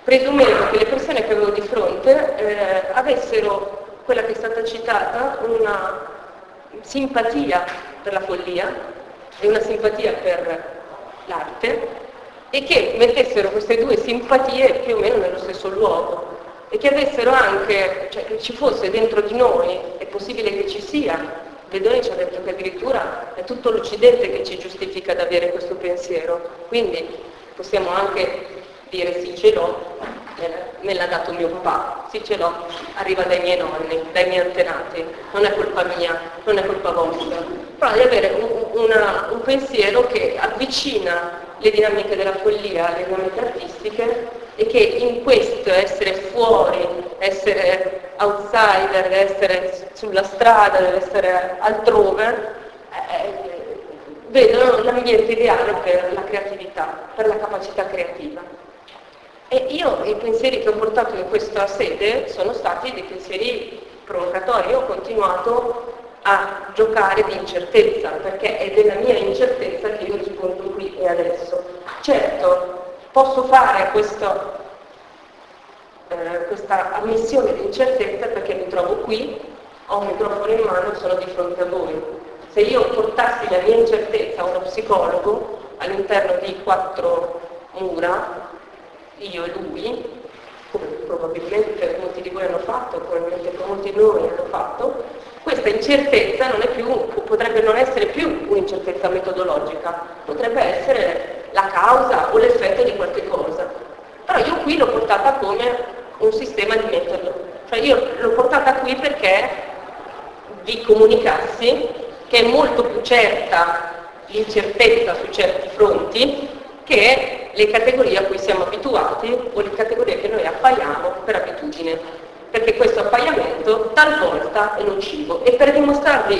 presumevo che le persone che avevo di fronte avessero, quella che è stata citata, una simpatia per la follia e una simpatia per l'arte, e che mettessero queste due simpatie più o meno nello stesso luogo, e che avessero anche, cioè che ci fosse dentro di noi, è possibile che ci sia. Bedoni ci ha detto che addirittura è tutto l'Occidente che ci giustifica ad avere questo pensiero, quindi possiamo anche dire sì, ce l'ho, me l'ha dato mio papà, sì ce l'ho, arriva dai miei nonni, dai miei antenati, non è colpa mia, non è colpa vostra, però di avere un pensiero che avvicina le dinamiche della follia alle dinamiche artistiche, e che in questo essere fuori, essere outsider, essere sulla strada, essere altrove, vedono l'ambiente ideale per la creatività, per la capacità creativa. E io i pensieri che ho portato in questa sede sono stati dei pensieri provocatori. Io ho continuato a giocare di incertezza, perché è della mia incertezza che io rispondo qui e adesso. Certo, posso fare questa ammissione di incertezza perché mi trovo qui, ho un microfono in mano e sono di fronte a voi. Se io portassi la mia incertezza a uno psicologo all'interno di 4 mura, io e lui, come probabilmente molti di voi hanno fatto, probabilmente molti di noi hanno fatto, questa incertezza non è più, potrebbe non essere più un'incertezza metodologica, potrebbe essere la causa o l'effetto di qualche cosa. Però io qui l'ho portata come un sistema di metodo, cioè io l'ho portata qui perché vi comunicassi che è molto più certa l'incertezza su certi fronti che le categorie a cui siamo abituati o le categorie che noi appaiamo per abitudine, perché questo appaiamento talvolta è nocivo. E per dimostrarvi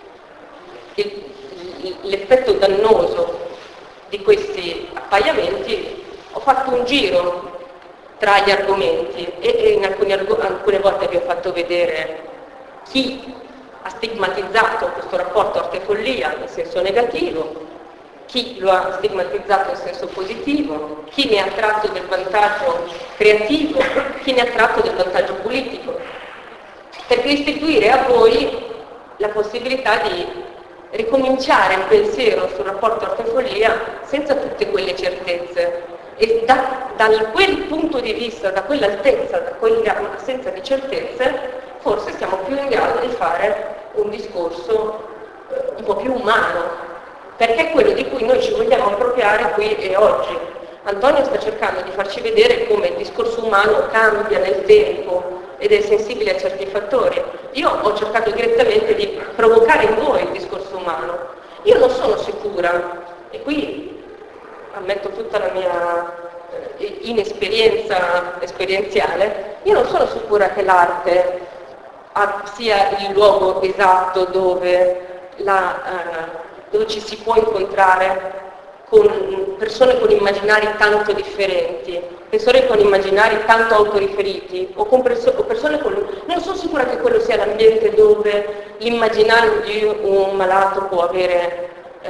l'effetto dannoso di questi appaiamenti ho fatto un giro tra gli argomenti e in alcune volte vi ho fatto vedere chi ha stigmatizzato questo rapporto arte-follia in senso negativo, chi lo ha stigmatizzato in senso positivo, chi ne ha tratto del vantaggio creativo, chi ne ha tratto del vantaggio politico, per restituire a voi la possibilità di ricominciare il pensiero sul rapporto arte-follia senza tutte quelle certezze. E da quel punto di vista, da quell'altezza, da quell'assenza di certezze, forse siamo più in grado di fare un discorso un po' più umano, perché è quello di cui noi ci vogliamo appropriare qui e oggi. Antonio sta cercando di farci vedere come il discorso umano cambia nel tempo ed è sensibile a certi fattori. Io ho cercato direttamente di provocare in voi il discorso umano. Io non sono sicura, e qui ammetto tutta la mia inesperienza esperienziale, io non sono sicura che l'arte sia il luogo esatto dove ci si può incontrare con persone con immaginari tanto differenti, persone con immaginari tanto autoriferiti, o persone con... Non sono sicura che quello sia l'ambiente dove l'immaginario di un malato può avere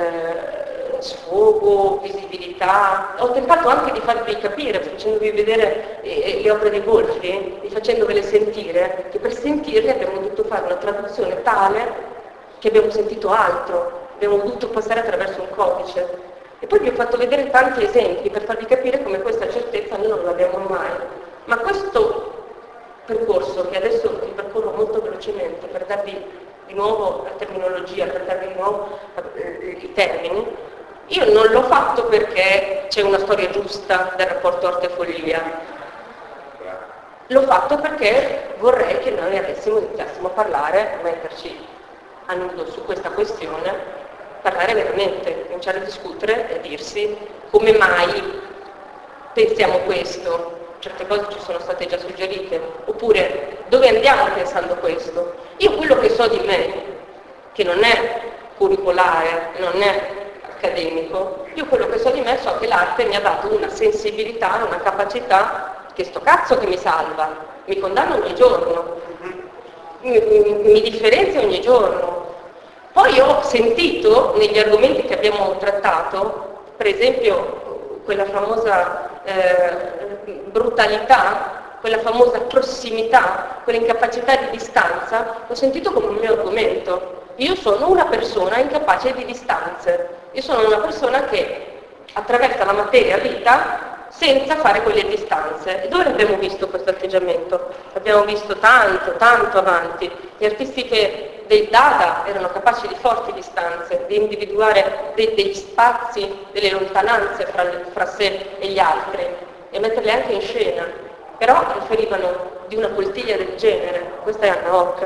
sfogo, visibilità. Ho tentato anche di farvi capire, facendovi vedere le opere di Wolfi, facendovele sentire, che per sentirle abbiamo dovuto fare una traduzione tale che abbiamo sentito altro, abbiamo dovuto passare attraverso un codice. E poi vi ho fatto vedere tanti esempi per farvi capire come questa certezza noi non l'abbiamo mai. Ma questo percorso, che adesso vi percorro molto velocemente per darvi di nuovo la terminologia, per darvi di nuovo i termini, io non l'ho fatto perché c'è una storia giusta del rapporto arte-follia. L'ho fatto perché vorrei che noi iniziassimo a parlare, a metterci a nudo su questa questione, parlare veramente, cominciare a discutere e dirsi come mai pensiamo questo. Certe cose ci sono state già suggerite, oppure dove andiamo pensando questo. Io quello che so di me, che non è curricolare, non è accademico, io quello che so di me so che l'arte mi ha dato una sensibilità, una capacità che sto cazzo che mi salva, mi condanna ogni giorno, mi differenzia ogni giorno. Poi ho sentito negli argomenti che abbiamo trattato, per esempio quella famosa brutalità, quella famosa prossimità, quell'incapacità di distanza, l'ho sentito come un mio argomento. Io sono una persona incapace di distanze, io sono una persona che attraversa la materia vita senza fare quelle distanze. E dove abbiamo visto questo atteggiamento? L'abbiamo visto tanto, tanto avanti. Gli artisti del Dada erano capaci di forti distanze, di individuare degli spazi, delle lontananze fra sé e gli altri e metterle anche in scena. Però riferivano di una poltiglia del genere. Questa è Anna Hoc.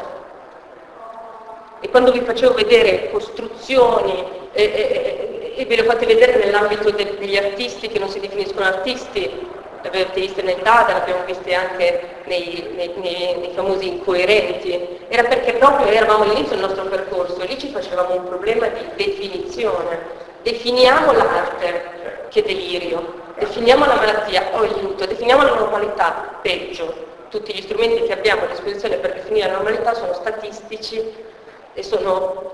E quando vi facevo vedere costruzioni e ve le fate vedere nell'ambito degli artisti che non si definiscono artisti, l'abbiamo viste nel Dada, l'abbiamo viste anche nei famosi incoerenti, era perché proprio eravamo all'inizio del nostro percorso e lì ci facevamo un problema di definizione. Definiamo l'arte, che delirio, definiamo la malattia, oh il lutto, definiamo la normalità, peggio. Tutti gli strumenti che abbiamo a disposizione per definire la normalità sono statistici e sono,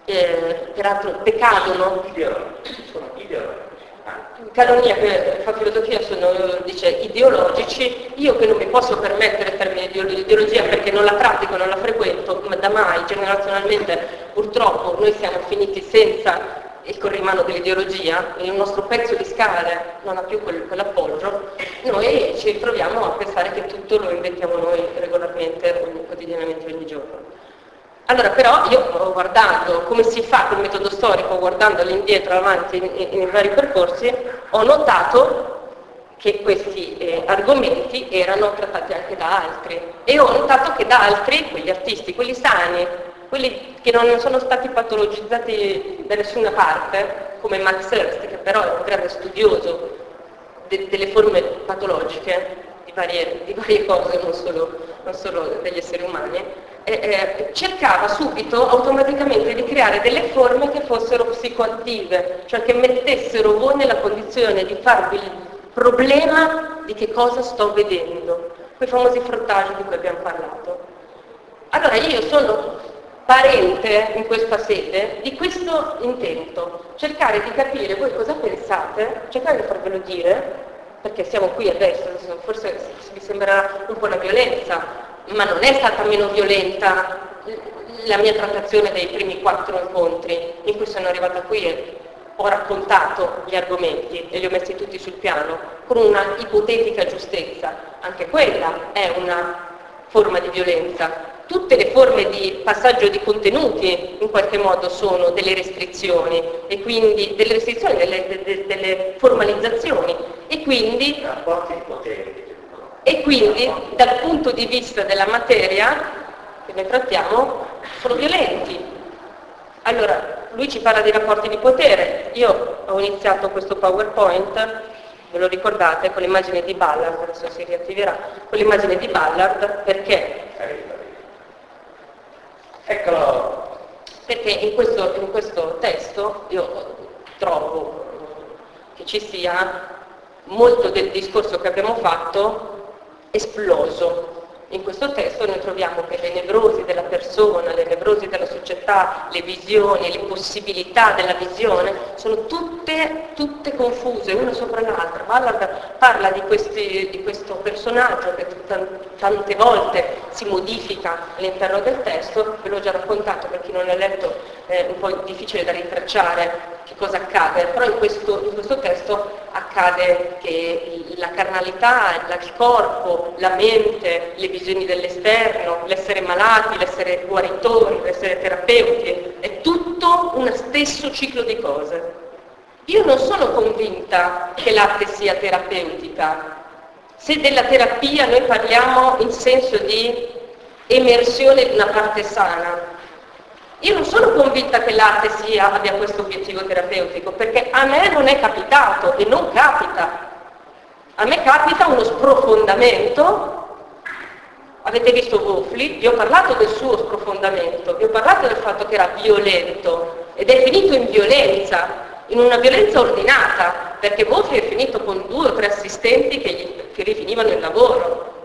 peraltro, decadono. Sono ideologici. Calonia, che fa filosofia, dice ideologici. Io che non mi posso permettere il termine di ideologia perché non la pratico, non la frequento, ma da mai, generazionalmente, purtroppo, noi siamo finiti senza il corrimano dell'ideologia, il nostro pezzo di scale non ha più quell'appoggio, noi ci troviamo a pensare che tutto lo inventiamo noi regolarmente, quotidianamente, ogni giorno. Allora però io guardando come si fa col metodo storico, guardando all'indietro, avanti in vari percorsi, ho notato che questi argomenti erano trattati anche da altri e ho notato che da altri, quegli artisti, quelli sani, quelli che non sono stati patologizzati da nessuna parte, come Max Ernst, che però è un grande studioso delle forme patologiche di varie cose, non solo degli esseri umani, cercava subito automaticamente di creare delle forme che fossero psicoattive, cioè che mettessero voi nella condizione di farvi il problema di che cosa sto vedendo, quei famosi frottaggi di cui abbiamo parlato. Allora io sono parente in questa sede di questo intento, cercare di capire voi cosa pensate, cercare di farvelo dire, perché siamo qui adesso, forse vi sembrerà un po' una violenza, ma non è stata meno violenta la mia trattazione dei primi 4 incontri in cui sono arrivata qui e ho raccontato gli argomenti e li ho messi tutti sul piano con una ipotetica giustezza. Anche quella è una forma di violenza. Tutte le forme di passaggio di contenuti in qualche modo sono delle restrizioni e quindi delle restrizioni, delle formalizzazioni e quindi rapporti di potere. E quindi dal punto di vista della materia che noi trattiamo sono violenti. Allora, lui ci parla di rapporti di potere. Io ho iniziato questo PowerPoint, ve lo ricordate, con l'immagine di Ballard, adesso si riattiverà, con l'immagine di Ballard perché? Eccolo! Perché in questo testo io trovo che ci sia molto del discorso che abbiamo fatto esploso. In questo testo noi troviamo che le nevrosi della persona, le nevrosi della società, le visioni, le possibilità della visione sono tutte confuse, una sopra l'altra. Ballard parla di questo personaggio che tante volte si modifica all'interno del testo, ve l'ho già raccontato, per chi non l'ha letto è un po' difficile da rintracciare che cosa accade, però in questo testo accade che la carnalità, il corpo, la mente, le visioni dell'esterno, l'essere malati, l'essere guaritori, l'essere terapeuti, è tutto uno stesso ciclo di cose. Io non sono convinta che l'arte sia terapeutica. Se della terapia noi parliamo in senso di emersione di una parte sana, io non sono convinta che l'arte abbia questo obiettivo terapeutico, perché a me non è capitato e non capita. A me capita uno sprofondamento. Avete visto Wofli? Vi ho parlato del suo sprofondamento, vi ho parlato del fatto che era violento ed è finito in violenza, in una violenza ordinata, perché Wofli è finito con 2 o 3 assistenti che gli rifinivano il lavoro.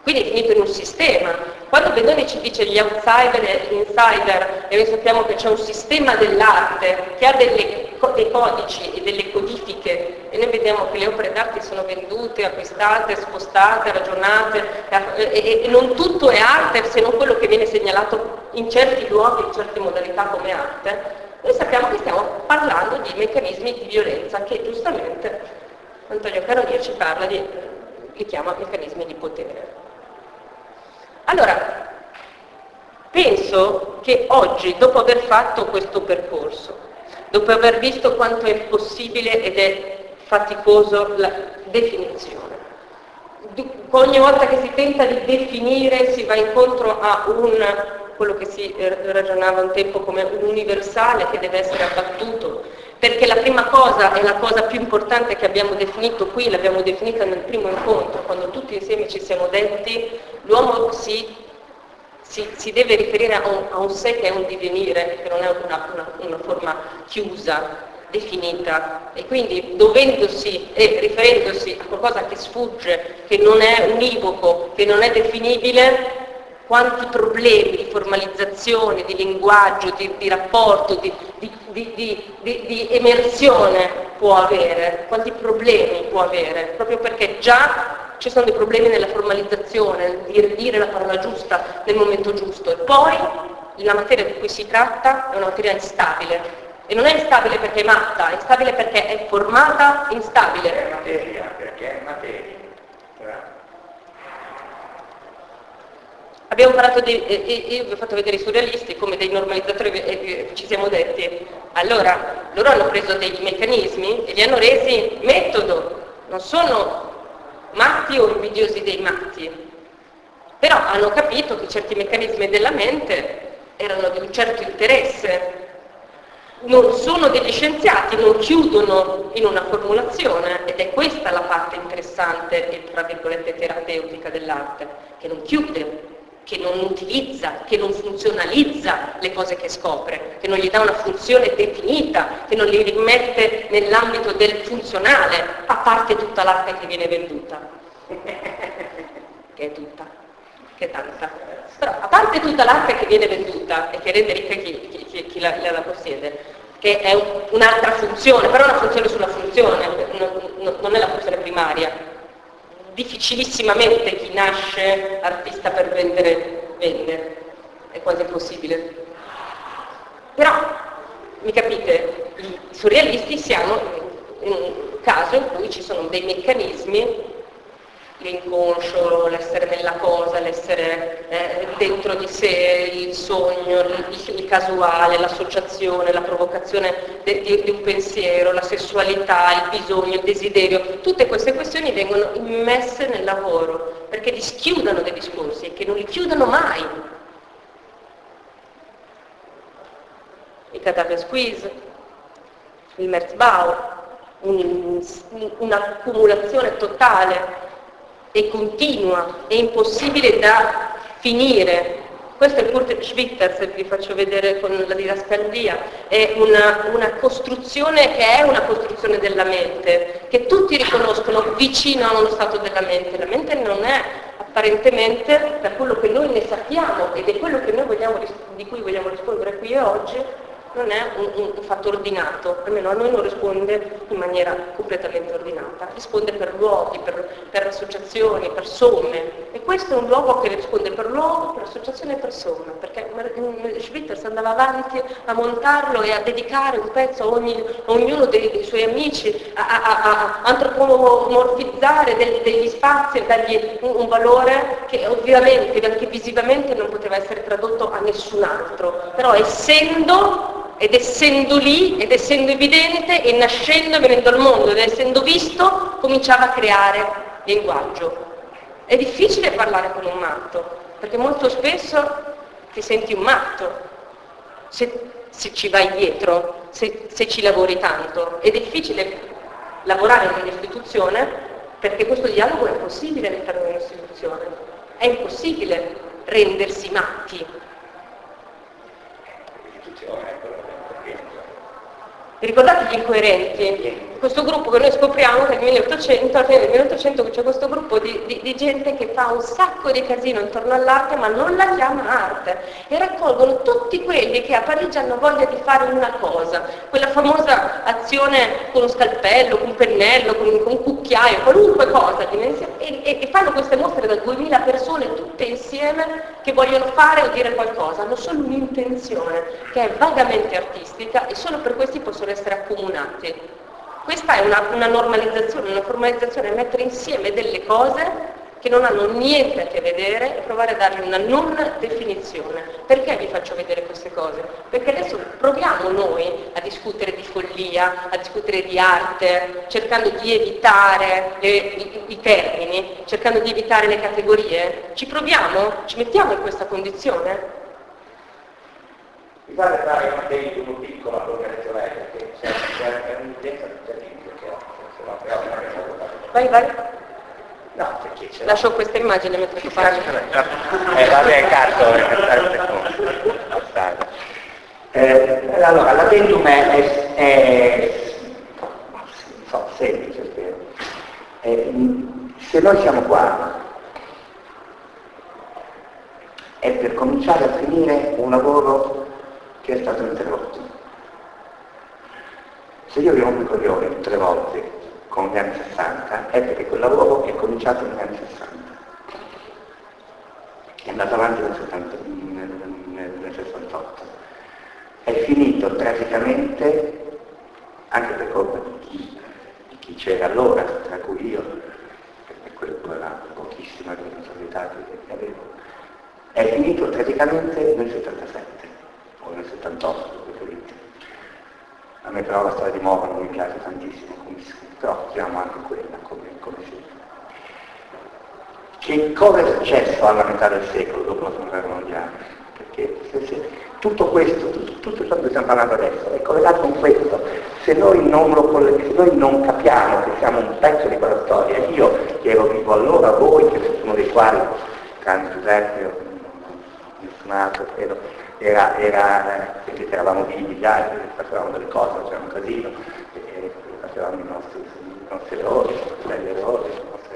Quindi è finito in un sistema. Quando Bennoni ci dice gli outsider e gli insider, e noi sappiamo che c'è un sistema dell'arte che ha dei codici e delle codifiche, e noi vediamo che le opere d'arte sono vendute, acquistate, spostate, ragionate, e non tutto è arte se non quello che viene segnalato in certi luoghi, in certe modalità come arte, noi sappiamo che stiamo parlando di meccanismi di violenza che giustamente Antonio Caronia ci parla li chiama meccanismi di potere. Allora, penso che oggi, dopo aver fatto questo percorso, dopo aver visto quanto è possibile ed è faticoso la definizione, ogni volta che si tenta di definire si va incontro a quello che si ragionava un tempo come un universale che deve essere abbattuto, perché la prima cosa e la cosa più importante che abbiamo definito qui, l'abbiamo definita nel primo incontro, quando tutti insieme ci siamo detti, l'uomo si deve riferire a un sé che è un divenire, che non è una forma chiusa, definita, e quindi dovendosi e riferendosi a qualcosa che sfugge, che non è univoco, che non è definibile, quanti problemi di formalizzazione, di linguaggio, di rapporto, di emersione può avere, quanti problemi può avere, proprio perché già ci sono dei problemi nella formalizzazione, di dire la parola giusta nel momento giusto, e poi la materia di cui si tratta è una materia instabile, e non è instabile perché è matta, è instabile perché è formata instabile. Perché è materia. Abbiamo parlato io vi ho fatto vedere i surrealisti come dei normalizzatori, ci siamo detti, allora, loro hanno preso dei meccanismi e li hanno resi metodo, non sono matti o invidiosi dei matti, però hanno capito che certi meccanismi della mente erano di un certo interesse, non sono degli scienziati, non chiudono in una formulazione, ed è questa la parte interessante e tra virgolette terapeutica dell'arte, che non chiude, che non utilizza, che non funzionalizza le cose che scopre, che non gli dà una funzione definita, che non li rimette nell'ambito del funzionale, a parte tutta l'arte che viene venduta, che è tutta, che è tanta. Però a parte tutta l'arte che viene venduta e che rende ricca chi la possiede, che è un'altra funzione, però è una funzione sulla funzione, non è la funzione primaria. Difficilissimamente chi nasce artista per vende, è quasi impossibile. Però, mi capite, i surrealisti siamo in un caso in cui ci sono dei meccanismi, l'inconscio, l'essere nella cosa, l'essere dentro di sé, il sogno, il casuale, l'associazione, la provocazione di un pensiero, la sessualità, il bisogno, il desiderio, tutte queste questioni vengono immesse nel lavoro perché dischiudano dei discorsi che non li chiudono mai. Il Catavia Squeeze, il Merzbau, un'accumulazione totale e continua e impossibile da finire. Questo è il Kurt Schwitters, che vi faccio vedere con la didascalia, è una costruzione che è una costruzione della mente, che tutti riconoscono vicino a uno stato della mente. La mente non è apparentemente, da quello che noi ne sappiamo, ed è quello che noi di cui vogliamo rispondere qui e oggi, non è un fatto ordinato, almeno a noi non risponde in maniera completamente ordinata, risponde per luoghi, per associazioni, per somme, e questo è un luogo che risponde per luogo, per associazione e per somma, perché Schwitters andava avanti a montarlo e a dedicare un pezzo a ognuno dei suoi amici, a antropomorfizzare degli spazi e dargli un valore che ovviamente, anche visivamente, non poteva essere tradotto a nessun altro, però essendo lì, ed essendo evidente, e nascendo, venendo al mondo, ed essendo visto, cominciava a creare linguaggio. È difficile parlare con un matto, perché molto spesso ti senti un matto, se ci vai dietro, se ci lavori tanto. È difficile lavorare in un'istituzione, perché questo dialogo è impossibile all'interno di un'istituzione. È impossibile rendersi matti. Vi ricordate gli incoerenti? questo gruppo che noi scopriamo che nel 1800, alla fine del 1800 c'è questo gruppo di gente che fa un sacco di casino intorno all'arte, ma non la chiama arte, e raccolgono tutti quelli che a Parigi hanno voglia di fare una cosa, quella famosa azione con un scalpello, con un pennello, con un cucchiaio, qualunque cosa, e fanno queste mostre da 2000 persone tutte insieme che vogliono fare o dire qualcosa, hanno solo un'intenzione che è vagamente artistica, e solo per questi possono essere accomunati. Questa è una normalizzazione, una formalizzazione, mettere insieme delle cose che non hanno niente a che vedere e provare a dargli una non definizione. Perché vi faccio vedere queste cose? Perché adesso proviamo noi a discutere di follia, a discutere di arte, cercando di evitare i termini, cercando di evitare le categorie. Ci proviamo? Ci mettiamo in questa condizione? Mi pare fare un tempo piccolo allora perché c'è un'udienza di giardino che ho, se no però non è stato. Vai. No, perché c'è. Lascio questa immagine mentre tu parli. Vabbè, cazzo, allora, l'addendum è semplice, spero. Se noi siamo qua è per cominciare a finire un lavoro che è stato interrotto. Se io vi rompo i coglioni 3 volte con gli anni 60 è perché quel lavoro è cominciato negli anni 60. È andato avanti nel 68. È finito tragicamente anche per colpa di chi c'era allora, tra cui io, perché quella pochissima responsabilità che avevo. È finito tragicamente nel 77 o nel 78, preferite. A me però la storia di Moro non mi piace tantissimo, però usiamo anche quella come film. Che cosa è successo alla metà del secolo dopo la seconda guerra mondiale? Perché tutto questo, tutto ciò che stiamo parlando adesso è collegato con questo. Se noi non capiamo che siamo un pezzo di quella storia, io che ero vivo allora, voi che sono dei quali, tranne Giuseppe, nessun altro credo, perché eravamo vivi già, facevamo delle cose, facevamo un casino, facevamo i nostri errori, i nostri belli errori,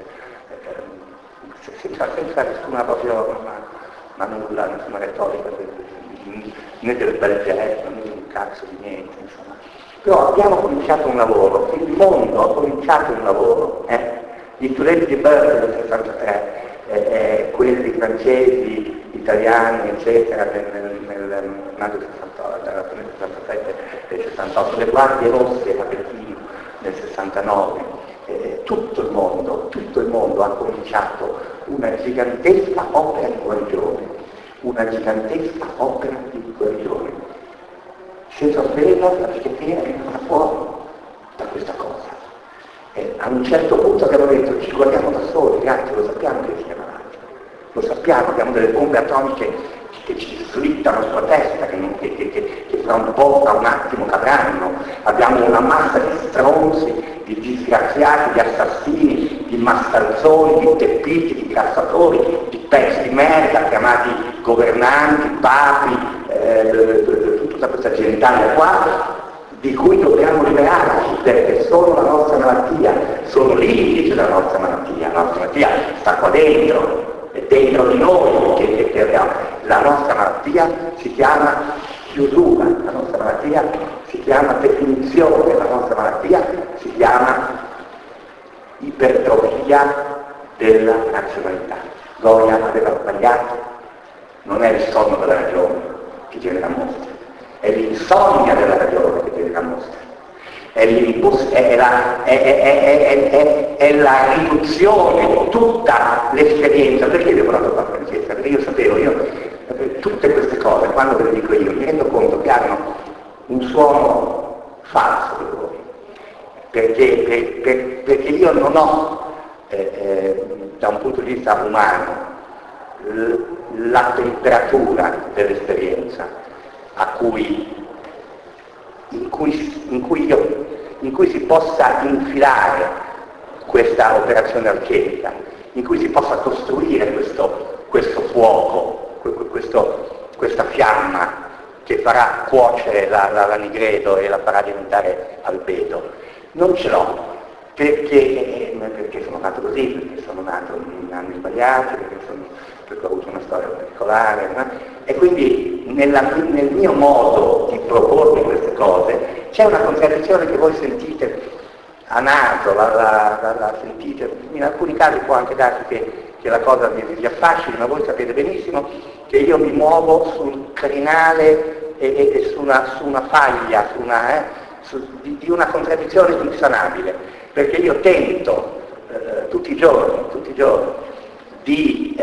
senza nessuna proprio, ma nulla, nessuna retorica, né delle belle geste, né un cazzo di niente, insomma. Però abbiamo cominciato un lavoro, il mondo ha cominciato un lavoro, gli studenti di Berkeley del 63, quelli francesi, italiani, eccetera, nel maggio 67 e 68, le guardie rosse a Berlino nel 69, tutto il mondo ha cominciato una gigantesca opera di guarigione, senza offesa la psichiatria è venuta fuori da questa cosa. A un certo punto abbiamo detto ci guardiamo da soli, ragazzi, lo sappiamo che sia malato, lo sappiamo, abbiamo delle bombe atomiche che ci slittano sulla testa, che fra un po', fra un attimo cadranno, abbiamo una massa di stronzi, di disgraziati, di assassini, di mastalzoni, di teppiti, di cassatori, di pezzi di merda chiamati governanti, papi, tutta questa genitalia qua, di cui dobbiamo liberarci, perché sono la nostra malattia, sono limiti della nostra malattia, la nostra malattia sta qua dentro, è dentro di noi che abbiamo. La nostra malattia si chiama chiusura, la nostra malattia si chiama definizione, la nostra malattia si chiama ipertrofia della razionalità. Goya aveva sbagliato, non è il sonno della ragione che genera mostri, è l'insonnia della ragione che genera mostri, è la riduzione di tutta l'esperienza. Perché vi ho parlato qua Francesca? Perché io sapevo, tutte queste cose, quando ve le dico io, mi rendo conto che hanno un suono falso per voi, perché io non ho, da un punto di vista umano, la temperatura dell'esperienza in cui si possa infilare questa operazione alchemica, in cui si possa costruire questo fuoco, questa fiamma che farà cuocere la nigredo e la farà diventare albedo. Non ce l'ho, perché sono nato così, perché sono nato in anni sbagliati, perché ho avuto una storia particolare, no? E quindi nel mio modo di propormi queste cose c'è una contraddizione che voi sentite a naso, la sentite, in alcuni casi può anche darsi che la cosa vi affascini, ma voi sapete benissimo che io mi muovo sul crinale e su una faglia, di una contraddizione insanabile, perché io tento tutti i giorni di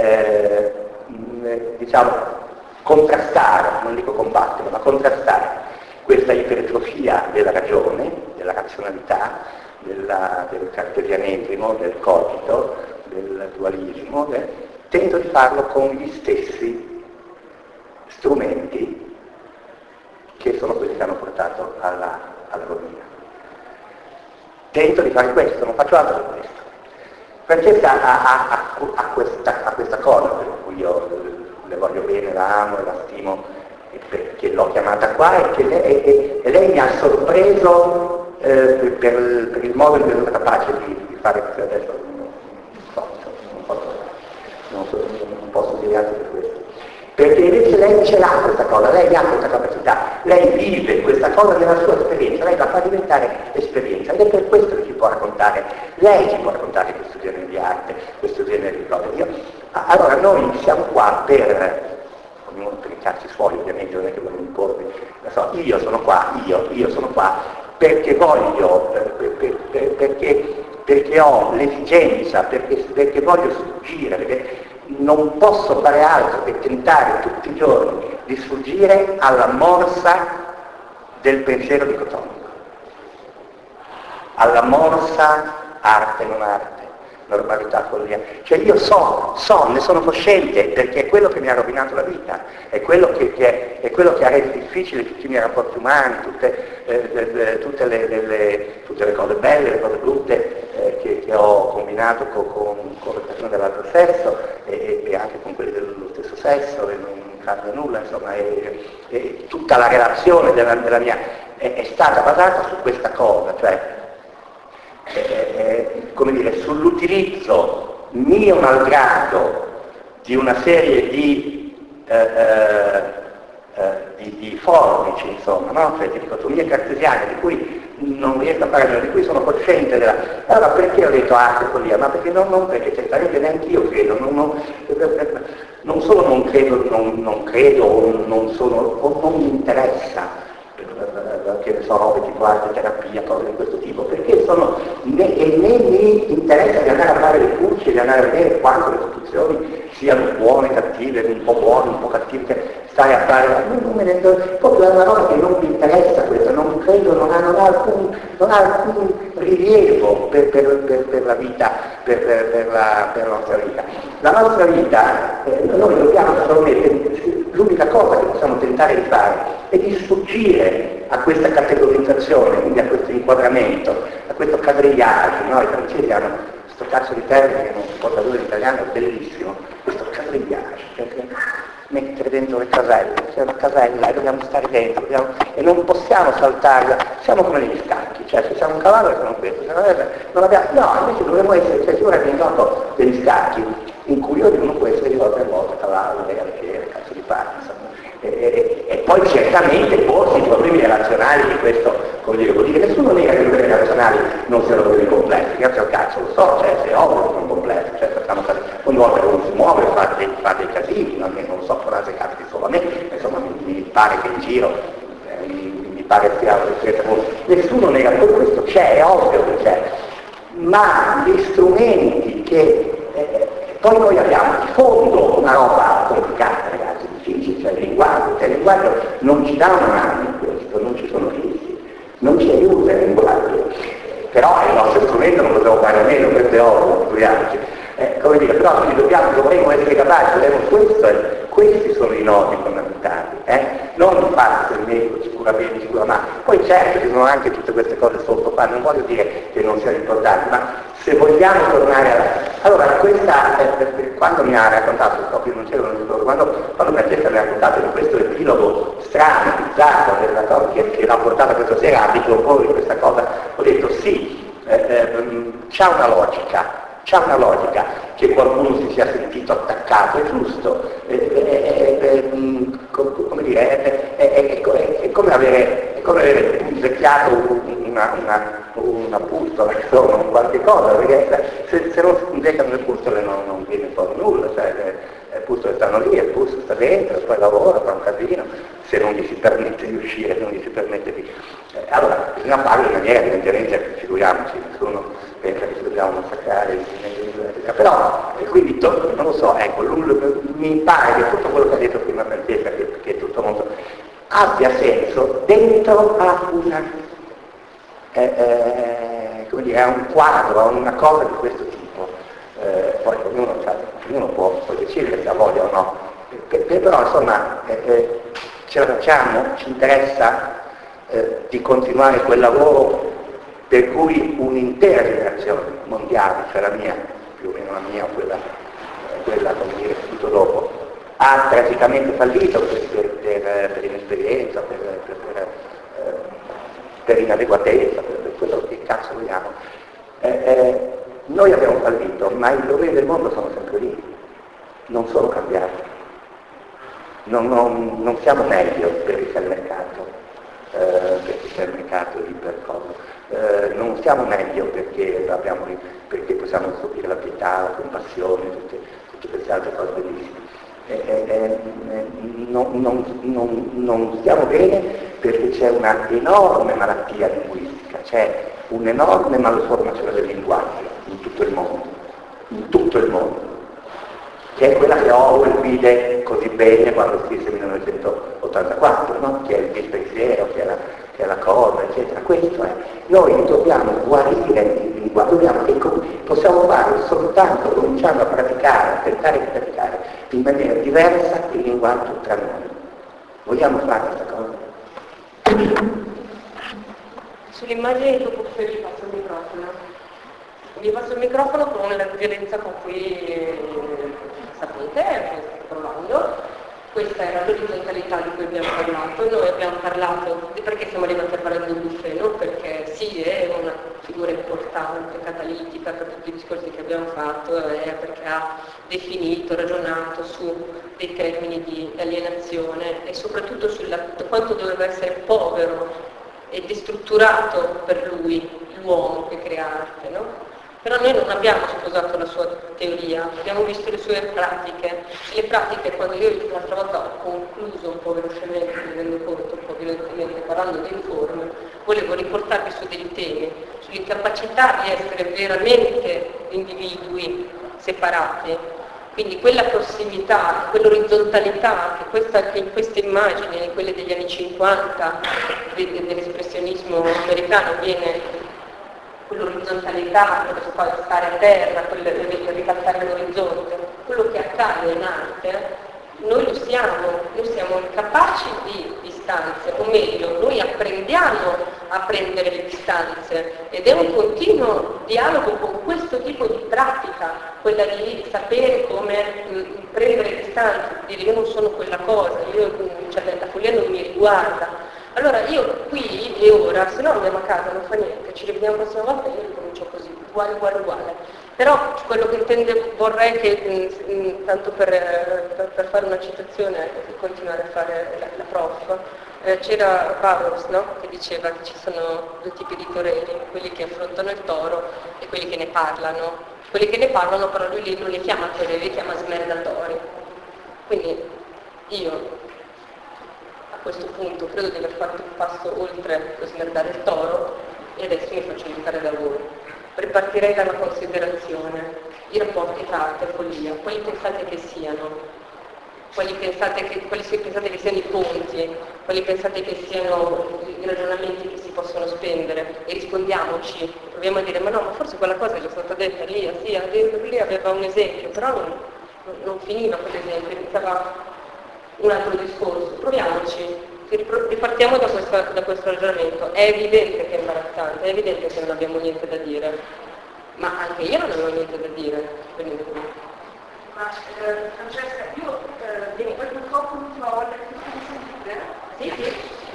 diciamo contrastare, non dico combattere, ma contrastare questa ipertrofia della ragione, della razionalità, del cartesianesimo, del cogito, del dualismo, tento di farlo con gli stessi strumenti che sono quelli che hanno portato alla rovina. Tento di fare questo, non faccio altro che questo. Francesca ha questa cosa per cui io le voglio bene, la amo e la stimo, perché l'ho chiamata qua e lei mi ha sorpreso per il modo in cui sono capace di fare questo. Adesso non posso dire altro per questo. Perché invece lei ce l'ha questa cosa, lei ha questa capacità, lei vive questa cosa nella sua esperienza, lei la fa diventare esperienza ed è per questo che ci può raccontare, lei ci può raccontare questo genere di arte, questo genere di cose. Allora noi siamo qua ognuno per i cazzi suoi ovviamente, non è che voglio imporvi, io sono qua perché voglio, perché ho l'esigenza, perché voglio sfuggire, perché non posso fare altro che tentare tutti i giorni di sfuggire alla morsa del pensiero dicotomico, alla morsa arte non arte, normalità follia. Cioè io so, ne sono cosciente perché è quello che mi ha rovinato la vita, è quello che ha reso difficile tutti i miei rapporti umani, tutte le cose belle, le cose brutte che ho combinato con le persone dell'altro sesso e anche con quelle dello stesso sesso e non cambia nulla, insomma, e tutta la relazione della mia è stata basata su questa cosa, cioè come dire, sull'utilizzo mio malgrado di una serie di formici, insomma, no? Cioè di dicotomie cartesiane di cui non riesco a fare, di cui sono cosciente della... Allora perché ho detto arte e follia? Ma perché non perché certamente neanche io credo, non solo non credo, o non mi interessa, che ne so, robe tipo arte terapia, cose di questo tipo, perché né mi interessa di andare a fare le cucce, di andare a vedere quanto le istituzioni siano buone, cattive, un po' buone, un po' cattive, che stai a fare, proprio è una roba che non mi interessa questa, non credo, non ha alcun rilievo per la vita, per la nostra vita. La nostra vita, noi dobbiamo solamente, l'unica cosa che possiamo tentare di fare è di sfuggire a questa categorizzazione, quindi a questo inquadramento, a questo quadrigliage, no? I francesi hanno questo cazzo di termine che non si può tradurre in italiano, è bellissimo, questo quadrigliage, cioè mettere dentro le caselle, c'è una casella e dobbiamo stare dentro, e non possiamo saltarla, siamo come negli scacchi, cioè se siamo un cavallo siamo questo, non abbiamo, no, invece dovremmo essere, cioè ora in gioco degli scacchi, in cui ognuno può essere di volta in volta, cavallo, alfiere, cazzo di parte, insomma. E poi certamente porsi i problemi relazionali di questo, come dire, vuol dire nessuno nega che i problemi relazionali non siano problemi complessi, grazie al cazzo, lo so, cioè se è ovvio che sono complessi, cioè ogni volta che uno si muove fa dei casini, non so forse capiti solo a me, insomma mi pare che in giro mi pare sia nessuno nega che questo c'è, è ovvio che c'è, ma gli strumenti che poi noi abbiamo di fondo una roba complicata, ragazzi, difficile, cioè il linguaggio non ci dà una mano in questo, non ci sono fissi, non ci aiuta il linguaggio, però è il nostro strumento, non possiamo fare a meno, questo è ovvio, figuriamoci. Come dire, però dovremmo essere capaci, questo Questi sono i nodi fondamentali, non il fatto che il medico ci cura bene, ci cura male. Poi certo ci sono anche tutte queste cose sotto qua, non voglio dire che non siano importanti, ma se vogliamo tornare a... Allora, questa, quando mi ha raccontato, proprio non c'ero, quando Francesca mi ha raccontato di questo epilogo strano, bizzarro, della cosa che l'ha portata questa sera, ha detto poi questa cosa, ho detto sì, c'ha una logica. C'è una logica che qualcuno si sia sentito attaccato, è giusto, come dire, è come avere punzecchiato una pustola, insomma, qualche cosa, perché se non si punzecchiano le pustole non viene fuori nulla, cioè le pustole stanno lì, il pustolo sta dentro, poi lavora, fa un casino, se non gli si permette di uscire, se non gli si permette di... allora, bisogna farlo in maniera evidentemente, figuriamoci, nessuno pensa che ci dobbiamo massacrare, però, quindi, non lo so, ecco, mi pare che tutto quello che ha detto prima Francesca, che è tutto molto, abbia senso dentro a una, come dire, a un quadro, a una cosa di questo tipo. Poi ognuno può decidere se ha voglia o no, però insomma ce la facciamo, ci interessa di continuare quel lavoro per cui un'intera generazione mondiale, cioè la mia, più o meno la mia, quella come dire, subito dopo, ha tragicamente fallito per inesperienza, per inadeguatezza, per quello che cazzo vogliamo. Noi abbiamo fallito, ma i doveri del mondo sono sempre lì, non sono cambiati. Non siamo meglio perché c'è il mercato lì per cosa. Non siamo meglio perché possiamo scoprire la pietà, la compassione, tutte queste altre cose bellissime. Non stiamo bene perché c'è una enorme malattia linguistica, c'è un'enorme malformazione del linguaggio in tutto il mondo, che è quella che Orwell vide così bene quando scrisse 1984, no? Che è il pensiero, che è la cosa, eccetera. Questo è. Noi dobbiamo guarire il linguaggio, possiamo farlo soltanto cominciando a praticare, a tentare di praticare in maniera diversa il linguaggio tra noi. Vogliamo fare questa cosa? Sull'immagine di dopo che vi passo il microfono. Vi passo il microfono con la violenza con cui sapete, state provando. Questa era l'orizzontalità di cui abbiamo parlato. Noi abbiamo parlato di perché siamo arrivati a parlare di Buffet, non perché sì, è una figura importante, catalitica per tutti i discorsi che abbiamo fatto, è perché ha definito, ragionato su dei termini di alienazione e soprattutto su quanto doveva essere povero e destrutturato per lui l'uomo che crea arte, no? Però noi non abbiamo sposato la sua teoria, abbiamo visto le sue pratiche. Le pratiche, quando io l'altra volta ho concluso un po' velocemente, mi rendo conto, un po' violentemente, parlando di forme, volevo riportarvi su dei temi, sull'incapacità di essere veramente individui separati. Quindi quella prossimità, quell'orizzontalità che in queste immagini, in quelle degli anni 50, dell'espressionismo americano, viene quell'orizzontalità, quello stare a terra, quel ricattare l'orizzonte, quello che accade in arte, noi siamo incapaci di distanze, o meglio, noi apprendiamo a prendere le distanze ed è un continuo dialogo con questo tipo di pratica, quella di sapere come prendere le distanze, dire io non sono quella cosa, la follia non mi riguarda. Allora io qui e ora, se no andiamo a casa, non fa niente, ci rivediamo la prossima volta e io ricomincio così, uguale. Però quello che vorrei che, tanto per fare una citazione e continuare a fare la prof, c'era Pavlos, no? Che diceva che ci sono due tipi di toreri, quelli che affrontano il toro e quelli che ne parlano. Quelli che ne parlano però lui non li chiama toreri, li chiama smerdatori. Quindi io a questo punto credo di aver fatto un passo oltre lo smerdare il toro e adesso mi faccio aiutare da voi. Ripartirei dalla considerazione, i rapporti tra arte e follia, quali pensate che siano? Quali pensate che siano i ponti? Quali pensate che siano i ragionamenti che si possono spendere? E rispondiamoci, proviamo a dire, ma forse quella cosa è già stata detta lì aveva un esempio, però non finiva quell'esempio, iniziava un altro discorso, proviamoci, ripartiamo da questo ragionamento. È evidente che è imbarazzante, è evidente che non abbiamo niente da dire, ma anche io non avevo niente da dire. Ma Francesca, io per un po' l'ultima volta che mi sentite? Sì, sì.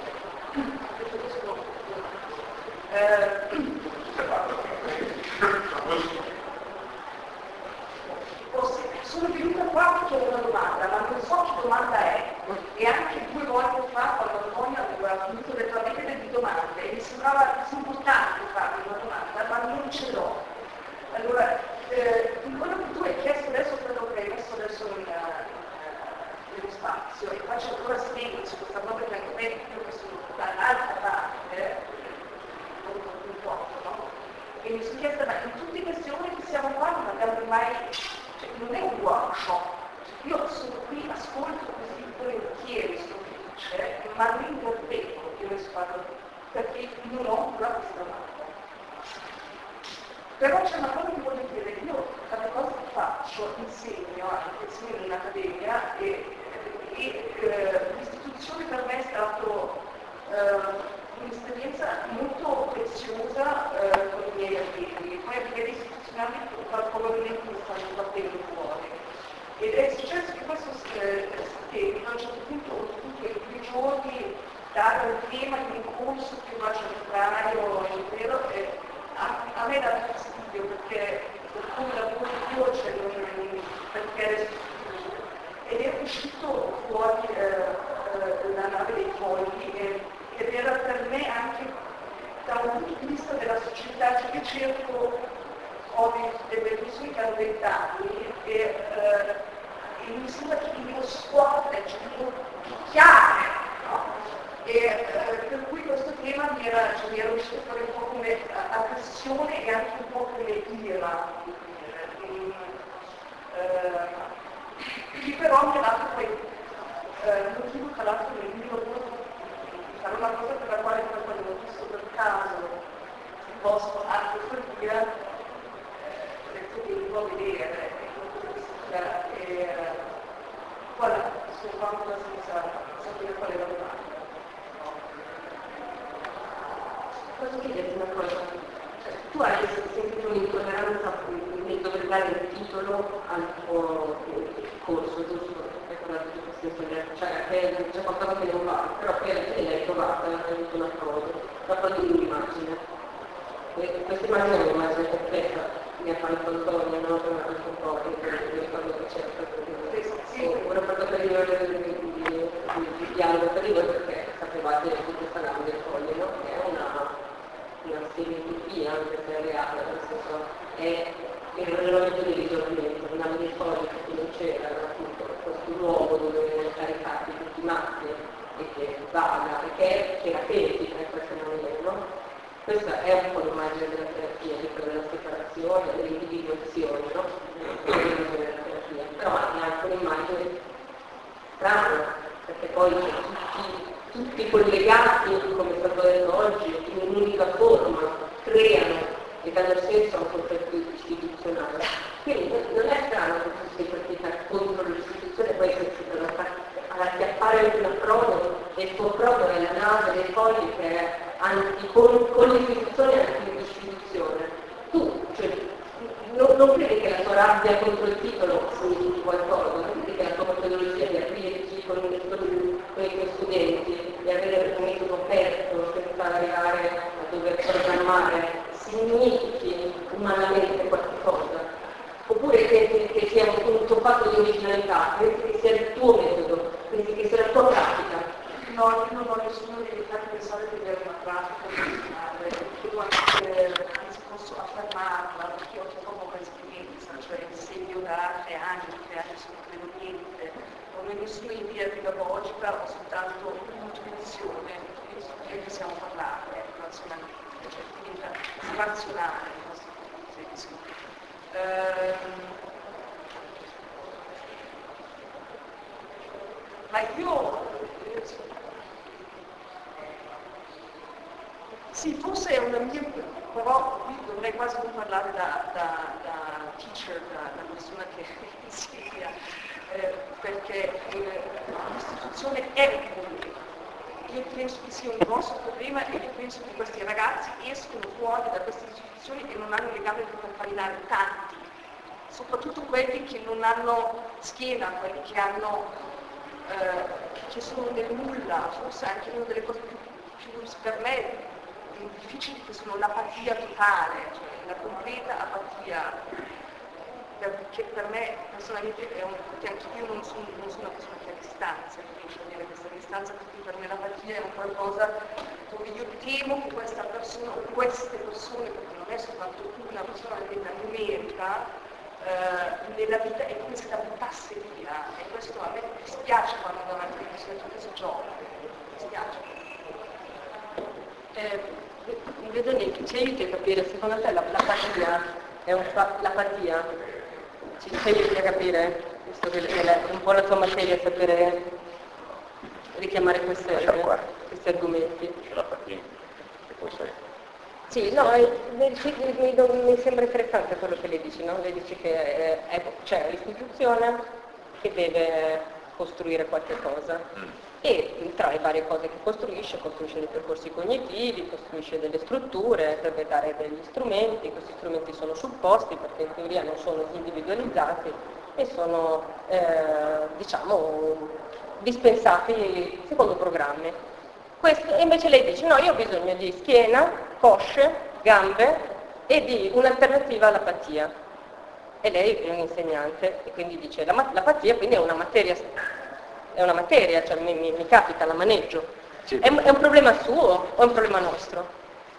Sono venuta qua perché ho una domanda, ma non so che domanda è. E anche 2 volte fa, quando Antonio aveva finito le tabelle di domande, mi sembrava importante farmi una domanda, ma non ce l'ho. Allora, in quello che tu hai chiesto adesso, quello che hai messo adesso nello spazio, e faccio ancora silenzio, questa cosa che anche me, io che sono dall'altra parte, un po', no? E mi sono chiesta, ma in tutte queste ore che siamo qua non abbiamo mai, cioè non è un workshop, io sono qui, ascolto così volentieri, sto felice, ma non intervengo, io risparmio, perché non ho ancora questa domanda. Però c'è una cosa che voglio dire, io tante cose che faccio, insegno in accademia e l'istituzione per me è stata un'esperienza molto preziosa con i miei allievi. Poi a livello istituzionale probabilmente mi stanno battendo fuori. Ed è successo che questo sistema a un certo punto ho dovuto in 2 giorni dare un tema di un corso che faccio a febbraio intero. A me dà fastidio perché come lavoro io c'è perché adesso ed è uscito fuori la nave dei fogli ed era per me anche da un punto di vista della società, cioè io cerco, ho delle persone che hanno 20 anni e mi sembra che il mio sport è chiaro, no? E per cui questo tema mi era uscito fuori un po' come aggressione e anche un po' come ira, che però mi ha dato poi motivo tra l'altro nel mio lavoro fare una cosa per la quale poi quando l'ho visto per caso posto anche follia ho detto che devo vedere e voilà, sono fatta senza sapere qual è la domanda. Posso chiederti una cosa? Tu hai sentito un'intolleranza nel dover dare il titolo al tuo corso, giusto? Hai parlato di questa intolleranza, cioè che c'è qualcosa che non va, però poi alla fine l'hai trovata, hai avuto un approdo di un'immagine. Questa immagine è un'immagine complessa, mi ha fatto Antonio, no? Anche un po', che mi ricordo che c'era una cosa carina di dialogo per voi perché sapevate di questa gamma del foglio, no? Che è una stereotipia, anche se è reale, nel senso è il ragionamento di risorgimento, una dei fogli che non c'era, appunto questo luogo dove caricati tutti i matti e che vaga e che è terapeutica in questa maniera, no? Questa è un po' l'immagine della terapia, di quella della separazione, dell'individuazione, no? Della terapia, però è anche un'immagine strana, perché poi tutti collegati, come è stato detto oggi, in un'unica forma, creano e danno senso a un concetto istituzionale. Quindi non è strano che tu sei partita contro l'istituzione e poi sei stata ad acchiappare un approdo e il tuo approdo è la nave dei fogli che è con l'istituzione e anti-istituzione. Tu, cioè, non credi che la tua rabbia contro il titolo significhi qualcosa, non credi che la tua metodologia di aprirti con i tuoi studenti, di avere un metodo aperto senza arrivare a dover programmare, significhi umanamente qualcosa? Oppure credi che sia un tuo fatto di originalità, credi che sia il tuo metodo, credi che sia la tua pratica? No, io non ho nessuna verità di pensare di avere una pratica personale, anzi posso affermarla perché ho proprio un'esperienza, cioè insegno da 3 anni sono credo niente, non ho nessuna idea pedagogica, ho soltanto un'intuizione che possiamo parlare, razionalmente, cioè diventa razionale il nostro senso. Ma io sì, forse è una mia, però qui dovrei quasi non parlare da teacher, da persona che insegna, perché l'istituzione l'istituzione è un problema. Io penso che sia un grosso problema e penso che questi ragazzi escono fuori da queste istituzioni e non hanno legame per accompagnare tanti, soprattutto quelli che non hanno schiena, quelli che sono nel nulla, forse anche una delle cose più per me difficili che sono l'apatia totale, cioè la completa apatia, che per me personalmente è perché anche io non sono una persona che ha distanza, riesco a dire questa distanza, perché per me l'apatia è un qualcosa dove io temo che questa persona o queste persone, perché non è soltanto una persona nella numerica, nella vita è come se la buttasse via, e questo a me dispiace quando davanti a questo gioco, mi dispiace. Vedo che ci aiuti a capire, secondo te l'apatia è l'apatia ci aiuti a capire, visto che è un po' la tua materia sapere richiamare questi argomenti. L'apatia, che poi sei. Sì, no, mi sembra interessante quello che lei dice, no? Lei dice che c'è l'istituzione che deve costruire qualche cosa e tra le varie cose che costruisce dei percorsi cognitivi, costruisce delle strutture, deve dare degli strumenti, questi strumenti sono supposti perché in teoria non sono individualizzati e sono diciamo dispensati secondo programmi. E invece lei dice no, io ho bisogno di schiena, cosce, gambe e di un'alternativa all'apatia. E lei è un insegnante e quindi dice l'apatia quindi è una materia, cioè mi capita, la maneggio. Sì. È un problema suo o è un problema nostro?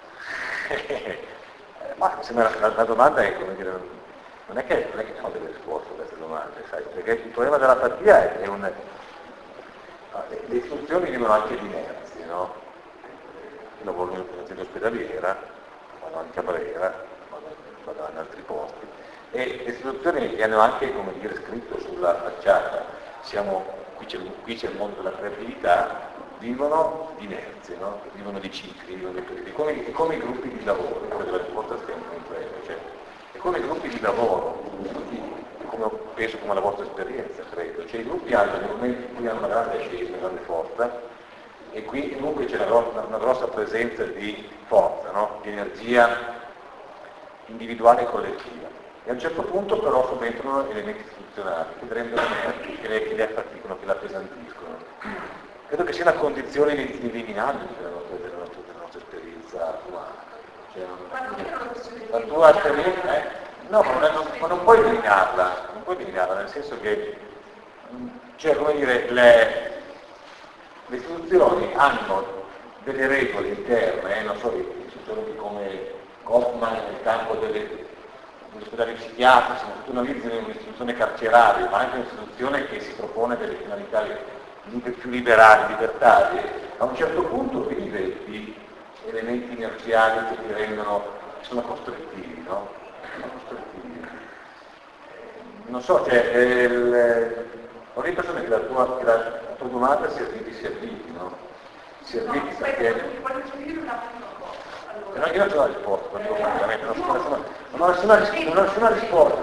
Ma sembra la domanda è come dire, non è che sono delle risposte a queste domande, sai, perché il problema dell'apatia è le istituzioni vivono anche di inerzie, no? Io lavoro in un'azienda ospedaliera, vado anche a Brera, vado in altri posti, e le istituzioni hanno anche, come dire, scritto sulla facciata, qui c'è il mondo della creatività, vivono di inerzie, no? Vivono di cicli, vivono di periodi, come i gruppi di lavoro, quello della risposta sempre in quello, cioè, è come i gruppi di lavoro, penso come la vostra esperienza, credo, cioè i gruppi hanno nei momenti in cui hanno una grande ascesa, una grande forza, e qui comunque c'è una grossa presenza di forza, no? Di energia individuale e collettiva. E a un certo punto però subentrano elementi istituzionali che rendono inerti, che le affaticano, che la appesantiscono. Credo che sia una condizione ineliminabile della nostra esperienza umana. Cioè, la tua esperienza no, ma non puoi eliminarla, nel senso che, cioè, come dire, le istituzioni hanno delle regole interne, non so, istituzioni come Goffman nel campo degli ospedali psichiatrici, se tu analizzi un'istituzione carceraria, ma anche un'istituzione che si propone delle finalità più liberali, libertarie, a un certo punto vive di elementi inerziali che ti rendono, che sono costrittivi, no? Non so, cioè, ho l'impressione che la tua domanda sia di serviti, no? Serviti perché... No, io non ho la risposta, non ho nessuna risposta,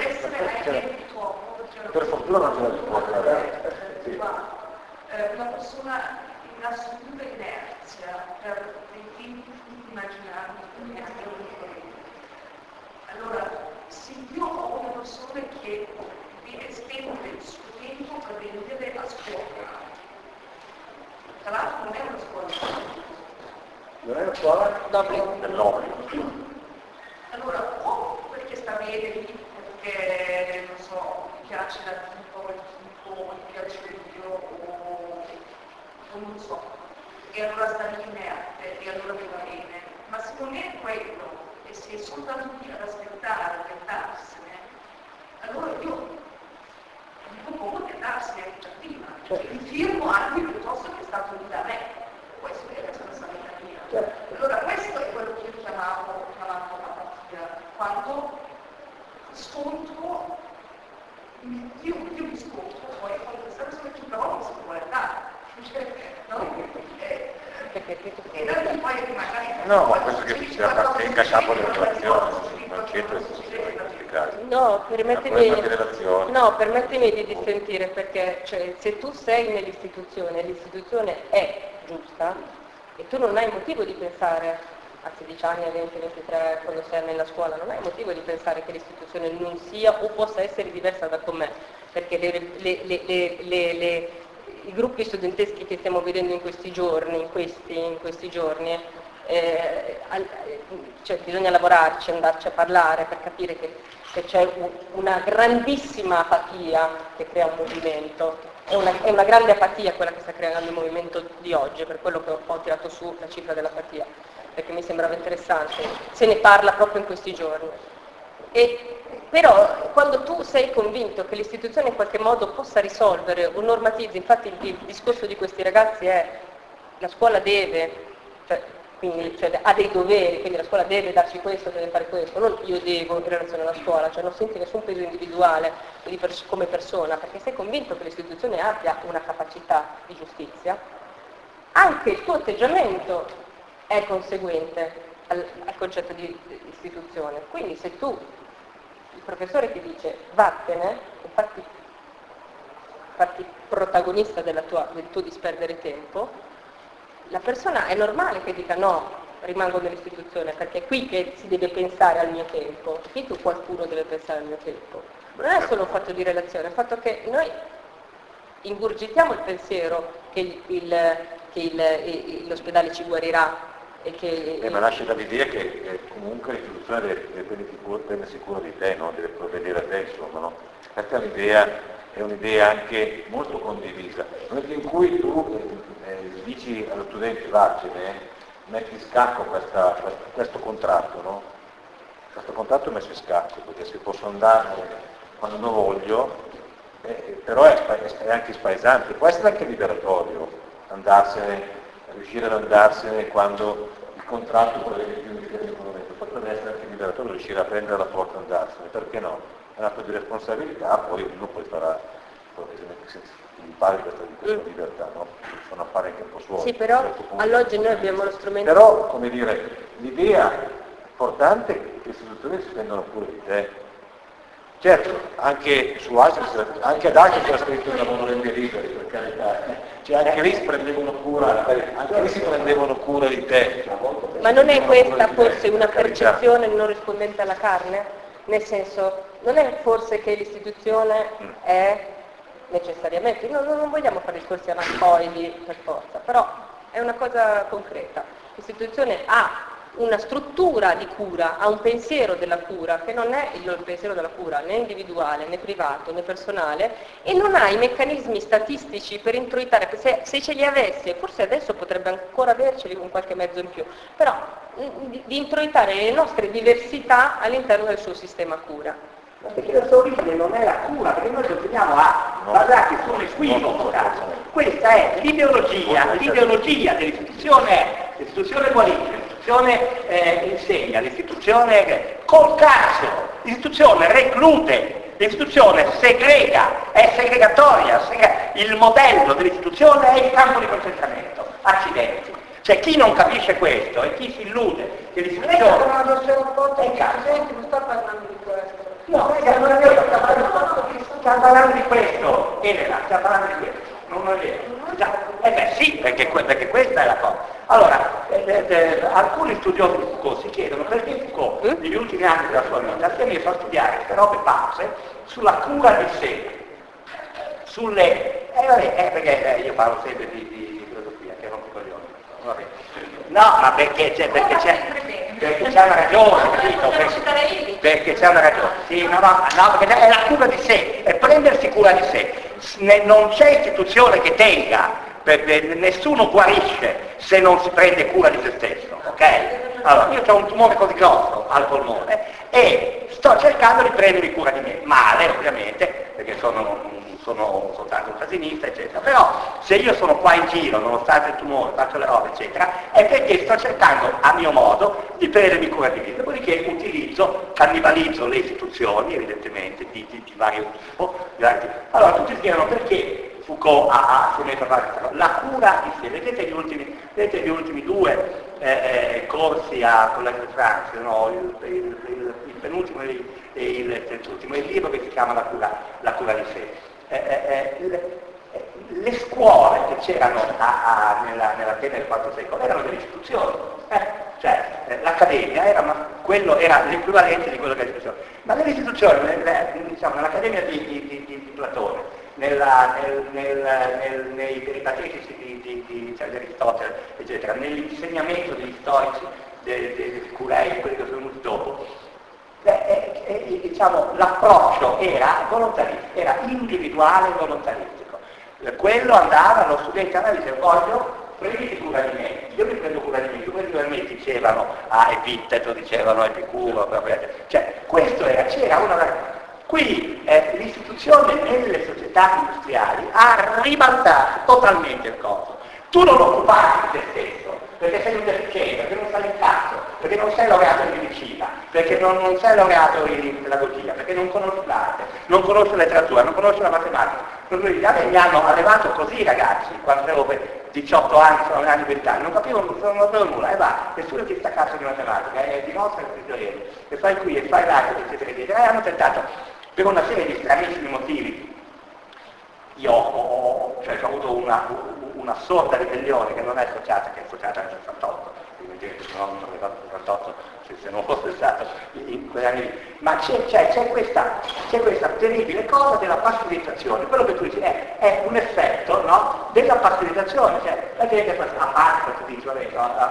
per fortuna non c'è la risposta. Sì. Una persona in assoluta inerzia per dei tempi immaginabili. Allora, se io ho una persona che deve spendere il suo tempo per vendere a scuola, tra l'altro non è una scuola. Non è una scuola? Dell'obbligo. Allora, o perché sta bene lì, perché, non so, mi piace la tipo, il tipo, mi piace io, o non so, e allora sta lì inerte, e allora mi va bene. Ma se non è quello, e se è soltanto lì ad aspettare, ad andarsene, allora io non può andarsene già prima, mi firmo anche piuttosto che è stato lì da me. Questo è responsabilità mia. Allora questo è quello che io chiamavo apatia, quando scontro, io mi scontro poi con questa persona che però non si può andare. E da lì poi magari... No, ma questo che è incasciato nella relazione, non c'entra in questi casi. No, problema di relazione. no, permettimi di dissentire, perché cioè, se tu sei nell'istituzione, l'istituzione è giusta e tu non hai motivo di pensare a 16 anni, a 20, 23, quando sei nella scuola, non hai motivo di pensare che l'istituzione non sia o possa essere diversa da com'è, perché i gruppi studenteschi che stiamo vedendo in questi giorni, cioè bisogna lavorarci, andarci a parlare per capire che c'è una grandissima apatia che crea un movimento, è una grande apatia quella che sta creando il movimento di oggi, per quello che ho tirato su la cifra dell'apatia, perché mi sembrava interessante, se ne parla proprio in questi giorni. Però quando tu sei convinto che l'istituzione in qualche modo possa risolvere o normatizzi, infatti il discorso di questi ragazzi è la scuola deve, cioè ha dei doveri, quindi la scuola deve darci questo, deve fare questo, non io devo in relazione alla scuola, cioè non senti nessun peso individuale come persona, perché sei convinto che l'istituzione abbia una capacità di giustizia, anche il tuo atteggiamento è conseguente al concetto di istituzione. Quindi se tu, il professore ti dice vattene, infatti protagonista del tuo disperdere tempo, la persona è normale che dica no, rimango nell'istituzione, perché è qui che si deve pensare al mio tempo, qui qualcuno deve pensare al mio tempo. Non è solo un fatto di relazione, è il fatto che noi ingurgitiamo il pensiero che l'ospedale ci guarirà e che... Ma nasce dall'idea che comunque l'istituzione deve prendersi cura di te, no? Deve provvedere a te, insomma, no? Questa è un'idea anche molto condivisa. Nel momento in cui tu dici allo studente vattene, metti in scacco questo contratto, no? Questo contratto è messo in scacco, perché se posso andare quando voglio, però è anche spaesante, può essere anche liberatorio riuscire ad andarsene quando il contratto prevede più di economico, potrebbe essere anche liberatorio riuscire a prendere la porta e andarsene, perché no? È un atto di responsabilità, poi uno poi farà quello che si impari questa libertà, no? Sono affari anche un po' suoi. Sì, però all'oggi noi abbiamo lo strumento... Però, come dire, l'idea importante è che le istituzioni si prendono cura di te. Certo, anche ad altri c'era scritto il lavoro dei liberi, per carità. Cioè anche lì si prendevano cura di te. Ma non è questa forse una percezione non rispondente alla carne? Nel senso, non è forse che l'istituzione è necessariamente, non vogliamo fare discorsi anacoidi per forza, però è una cosa concreta. L'istituzione ha una struttura di cura, ha un pensiero della cura che non è il pensiero della cura né individuale, né privato, né personale, e non ha i meccanismi statistici per introitare, se ce li avesse, forse adesso potrebbe ancora averceli con qualche mezzo in più, però di introitare le nostre diversità all'interno del suo sistema cura. Perché la sua origine non è la cura, perché noi continuiamo a basarci sull'equivoco. Questa è l'ideologia dell'istituzione, l'istituzione guarisce, l'istituzione insegna, l'istituzione col cazzo, l'istituzione reclute, l'istituzione segrega, è segregatoria, il modello dell'istituzione è il campo di concentramento, accidenti. Cioè chi non capisce questo e chi si illude che l'istituzione... Non sto parlando di questo. No, stiamo parlando di questo, Elena, stiamo parlando di questo, non è vero. Sì, perché questa è la cosa. Allora, alcuni studiosi di Foucault si chiedono perché Foucault, negli ultimi anni della sua vita, si è messo a studiare queste robe pazze sulla cura di sé, perché io parlo sempre di filosofia, che non mi coglione. No, ma perché c'è una ragione, capito? Perché c'è una ragione. Sì, no, perché è la cura di sé, è prendersi cura di sé. Non c'è istituzione che tenga, nessuno guarisce se non si prende cura di se stesso, ok? Allora, io ho un tumore così grosso al polmone e sto cercando di prendermi cura di me, male ovviamente, perché sono soltanto un casinista, eccetera, però se io sono qua in giro, nonostante il tumore, faccio le robe, eccetera, è perché sto cercando, a mio modo, di prendermi cura di me, dopodiché cannibalizzo le istituzioni, evidentemente, di vario tipo, Allora, tutti si chiedono perché Foucault si è messo a fare questa cosa. La cura di sé, vedete gli ultimi 2 corsi a Collège de France, no? Il penultimo e il terzultimo, il libro che si chiama La cura di sé. Le scuole che c'erano nell'Atene del IV secolo erano delle istituzioni, l'accademia era l'equivalente di quello che è l'istituzione, ma nelle istituzioni, diciamo, nell'accademia di Platone, nei peripatetici di Aristotele, eccetera, nell'insegnamento degli storici, dei curei, quelli che sono venuti dopo, diciamo, l'approccio era volontarista, era individuale e volontaristico. Quello andava, lo studente andava e diceva: voglio, prenditi cura di me, io mi prendo cura di me, quelli che me dicevano Epitteto, dicevano Epicuro, cioè questo c'era una. Qui l'istituzione nelle società industriali ha ribaltato totalmente il costo. Tu non occuparti di te stesso, perché sei un deficiente, perché non sai il cazzo, perché non sei laureato in medicina, perché non sei laureato in pedagogia, perché non conosci l'arte, non conosci la letteratura, non conosci la matematica. Mi hanno allevato così i ragazzi, quando avevo 18 anni, 19 anni, 20 anni, non capivo nulla, e va, nessuno ti sta cazzo di matematica, di nostra e fai qui, e fai là, eccetera, eccetera. E hanno tentato, per una serie di stranissimi motivi. Io ho avuto una sorda ribellione che non è associata, che è associata nel 68, quindi se no non aveva 68 se non fosse stato in quegli anni lì. Ma c'è questa terribile cosa della passivizzazione. Quello che tu dici è un effetto, no, della passivizzazione, cioè la gente a parte tu dici, vabbè,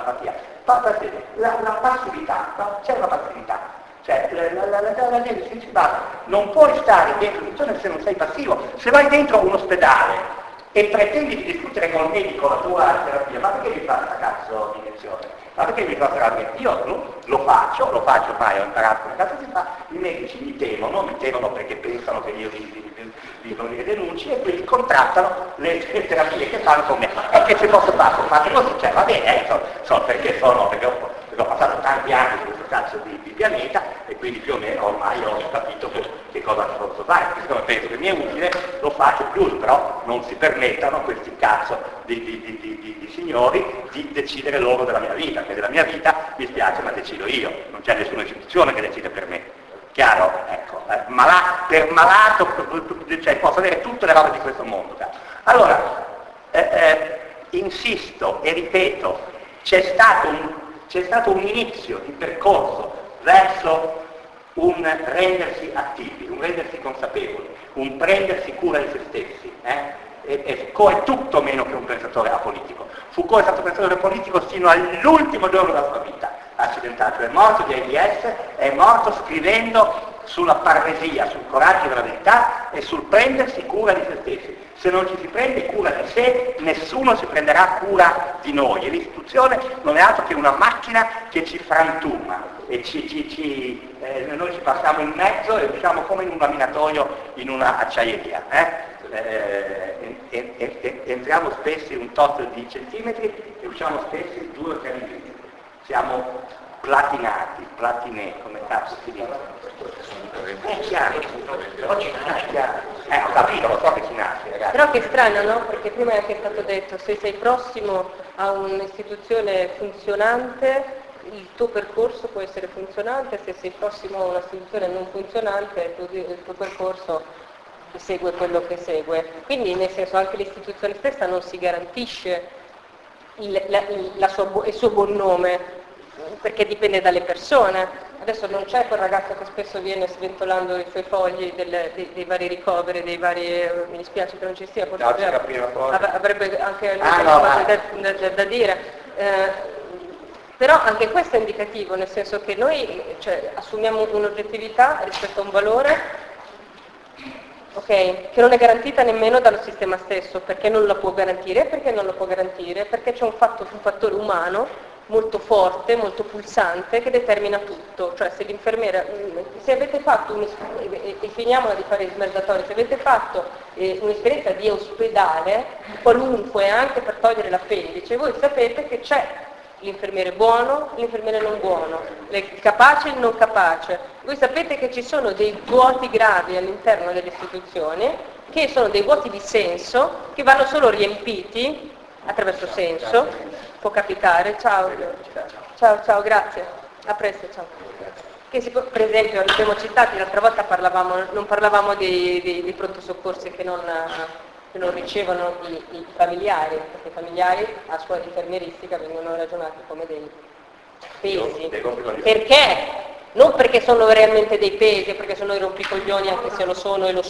la passività, no? C'è una passività. Cioè, la gente si dice, non puoi stare dentro l'istituzione se non sei passivo. Se vai dentro un ospedale e pretendi di discutere con il medico la tua terapia, ma perché mi fa questa cazzo di iniezione? Ma perché mi fa terapia? Io lo faccio ormai, ho imparato come cazzo si fa, i medici mi temono perché pensano che io li denunci e quindi contrattano le terapie che fanno con me. E che ci posso fare? Fate così, cioè va bene, perché ho passato tanti anni su questo cazzo di pianeta e quindi più o meno ormai ho capito che cosa posso fare. Siccome penso che mi è utile, lo faccio più, però non si permettano questi cazzo di signori di decidere loro della mia vita, che della mia vita mi spiace ma decido io, non c'è nessuna istituzione che decide per me. Chiaro? Ecco, per malato, cioè posso avere tutte le robe di questo mondo. Allora, insisto e ripeto, c'è stato un inizio di percorso verso un rendersi attivi, un rendersi consapevoli, un prendersi cura di se stessi. E Foucault è tutto meno che un pensatore apolitico. Foucault è stato pensatore politico fino all'ultimo giorno della sua vita, accidentato, è morto di AIDS, è morto scrivendo sulla parresia, sul coraggio della verità e sul prendersi cura di se stessi. Se non ci si prende cura di sé, nessuno si prenderà cura di noi, e l'istituzione non è altro che una macchina che ci frantuma e noi ci passiamo in mezzo e usciamo come in un laminatoio in una acciaieria. Entriamo spesso in un tot di centimetri e usciamo spesso 2 o 3 millimetri. Siamo platinati, come cazzo si dice. È chiaro, oggi è chiaro. Ho capito, lo so che ci nasce, ragazzi. Però che strano, no? Perché prima è anche stato detto, se sei prossimo a un'istituzione funzionante, il tuo percorso può essere funzionante, se sei prossimo a un'istituzione non funzionante, il tuo percorso segue quello che segue. Quindi nel senso anche l'istituzione stessa non si garantisce il suo buon nome, perché dipende dalle persone. Adesso non c'è quel ragazzo che spesso viene sventolando i suoi fogli dei vari ricoveri, dei vari, mi dispiace che non ci sia, forse avrebbe anche da dire. Però anche questo è indicativo, nel senso che noi assumiamo un'oggettività rispetto a un valore, che non è garantita nemmeno dallo sistema stesso, perché non la può garantire, perché c'è un fattore umano molto forte, molto pulsante, che determina tutto. Cioè se l'infermiera, se avete fatto e finiamola di fare i smerdatori, se avete fatto un'esperienza di ospedale, qualunque, anche per togliere l'appendice, voi sapete che c'è l'infermiere buono, l'infermiere non buono, il capace e il non capace. Voi sapete che ci sono dei vuoti gravi all'interno delle istituzioni, che sono dei vuoti di senso, che vanno solo riempiti attraverso senso, può capitare. Ciao. Ciao, grazie. A presto, ciao. Per esempio, abbiamo citati, l'altra volta non parlavamo dei pronto soccorsi che non ricevono i familiari, perché i familiari a scuola infermieristica vengono ragionati come dei pesi. Perché? Non perché sono realmente dei pesi, perché sono i rompicoglioni, anche se lo sono, io lo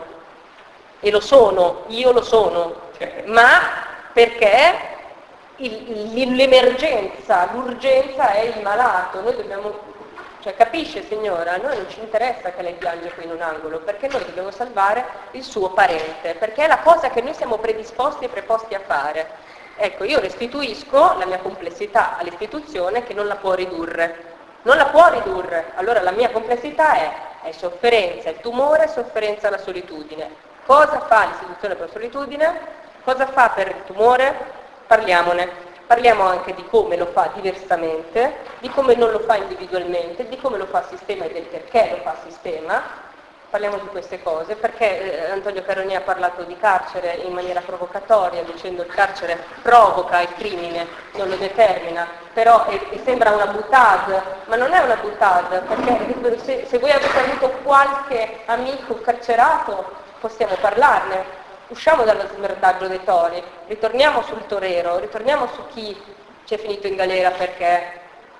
sono, ma perché l'emergenza, l'urgenza è il malato. Noi dobbiamo, capisce signora, a noi non ci interessa che lei piange qui in un angolo, perché noi dobbiamo salvare il suo parente, perché è la cosa che noi siamo predisposti e preposti a fare. Ecco, io restituisco la mia complessità all'istituzione che non la può ridurre. Allora la mia complessità è sofferenza, il tumore, sofferenza, la solitudine. Cosa fa l'istituzione per la solitudine? Cosa fa per il tumore? Parliamone. Parliamo anche di come lo fa diversamente, di come non lo fa individualmente, di come lo fa il sistema e del perché lo fa il sistema. Parliamo di queste cose, perché Antonio Caroni ha parlato di carcere in maniera provocatoria, dicendo il carcere provoca il crimine, non lo determina, però sembra una boutade, ma non è una boutade, perché se voi avete avuto qualche amico carcerato possiamo parlarne. Usciamo dallo smerdaggio dei tori, ritorniamo sul torero, ritorniamo su chi ci è finito in galera perché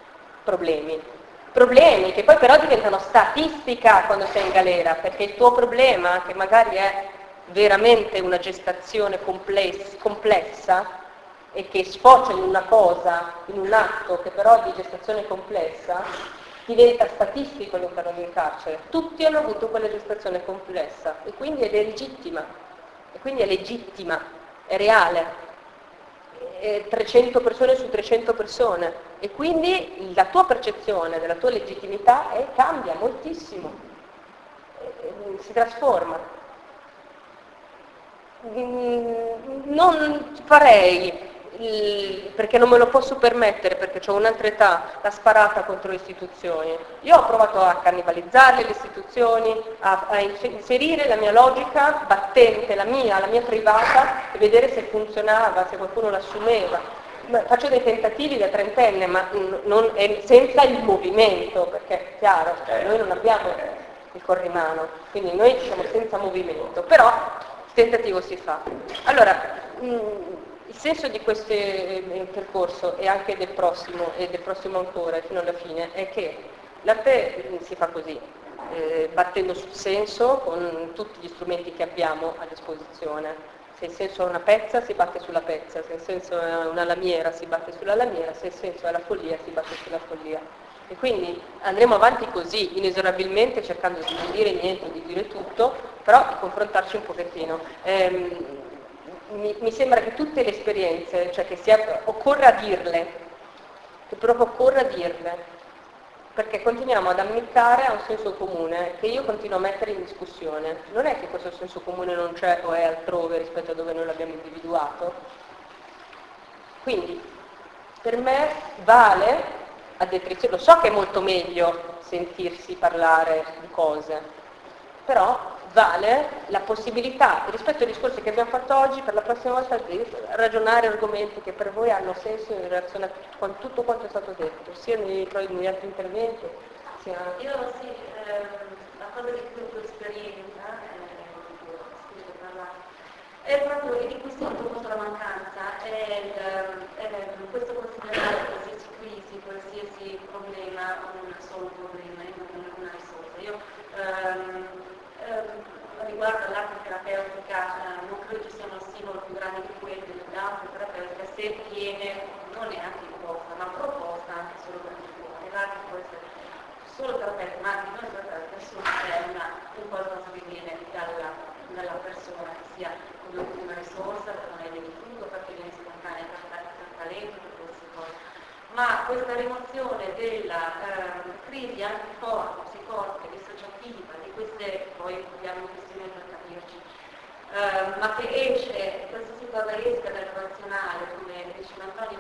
problemi che poi però diventano statistica quando sei in galera, perché il tuo problema, che magari è veramente una gestazione complessa e che sfocia in una cosa, in un atto che però è di gestazione complessa, diventa statistico all'interno di un carcere. Tutti hanno avuto quella gestazione complessa e quindi è legittima, è reale. 300 persone su 300 persone e quindi la tua percezione della tua legittimità cambia moltissimo, si trasforma. Non farei, perché non me lo posso permettere, perché ho un'altra età, la sparata contro le istituzioni. Io ho provato a cannibalizzare le istituzioni, a inserire la mia logica battente, la mia privata, e vedere se funzionava, se qualcuno l'assumeva. Faccio dei tentativi da trentenne, ma senza il movimento, perché è chiaro, noi non abbiamo il corrimano, quindi noi siamo senza movimento, però il tentativo si fa. Allora, il senso di questo percorso e anche del prossimo ancora fino alla fine è che l'arte si fa così, battendo sul senso con tutti gli strumenti che abbiamo a disposizione. Se il senso è una pezza si batte sulla pezza, se il senso è una lamiera si batte sulla lamiera, se il senso è la follia si batte sulla follia. E quindi andremo avanti così, inesorabilmente, cercando di non dire niente, di dire tutto, però di confrontarci un pochettino. Mi sembra che tutte le esperienze, che occorra dirle, che proprio occorra dirle, perché continuiamo ad ammiccare a un senso comune che io continuo a mettere in discussione. Non è che questo senso comune non c'è o è altrove rispetto a dove noi l'abbiamo individuato. Quindi, per me vale, lo so che è molto meglio sentirsi parlare di cose, però vale la possibilità, rispetto ai discorsi che abbiamo fatto oggi, per la prossima volta di ragionare argomenti che per voi hanno senso in relazione a tutto quanto è stato detto, sia negli altri interventi, sia... Io sì, la cosa di cui ho esperienza, è proprio di cui sento molto la mancanza, è questo considerare qualsiasi crisi, qualsiasi problema, un solo problema, non una risorsa. Io riguardo all'arte terapeutica non credo ci sia uno stimolo più grande di quello dell'arte terapeutica se viene non neanche imposta, ma proposta anche solo per il cuore. L'arte può essere solo terapeutica, ma anche non terapeutica, nessuno è un qualcosa che viene dalla persona, che sia una risorsa, per non è tutto, perché viene spontanea, per talento, per queste cose. Ma questa rimozione della crisi anche psicologica, dissociativa, di queste, poi abbiamo un testimone per capirci, ma che esce, qualsiasi cosa esca dal razionale, come diceva Antonio,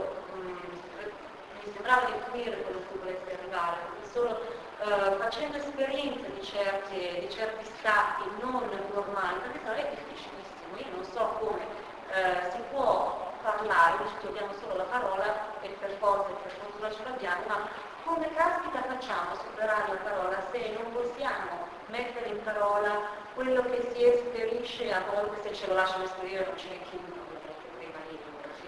mi sembrava di capire quello che volesse arrivare, perché solo facendo esperienza di certi stati non normali, perché sennò è difficilissimo, io non so come si può parlare, noi studiamo solo la parola e per forza e per fortuna ce l'abbiamo, ma come caspita facciamo a superare la parola se non possiamo mettere in parola quello che si esperisce, a volte se ce lo lasciano esperire non ce ne chiudono, perché prima lì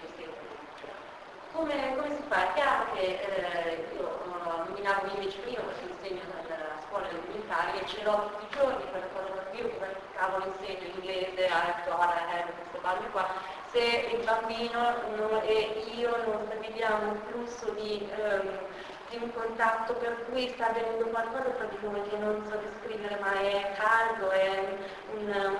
come si fa? È chiaro che io nominavo gli amici prima perché insegno nella scuola elementare e ce l'ho tutti i giorni per le cose da io come cavolo insegno inglese, queste balle qua, se il bambino e io non stabiliamo un flusso di un contatto per cui sta avvenendo qualcosa tra di noi che non so descrivere, ma è caldo, è un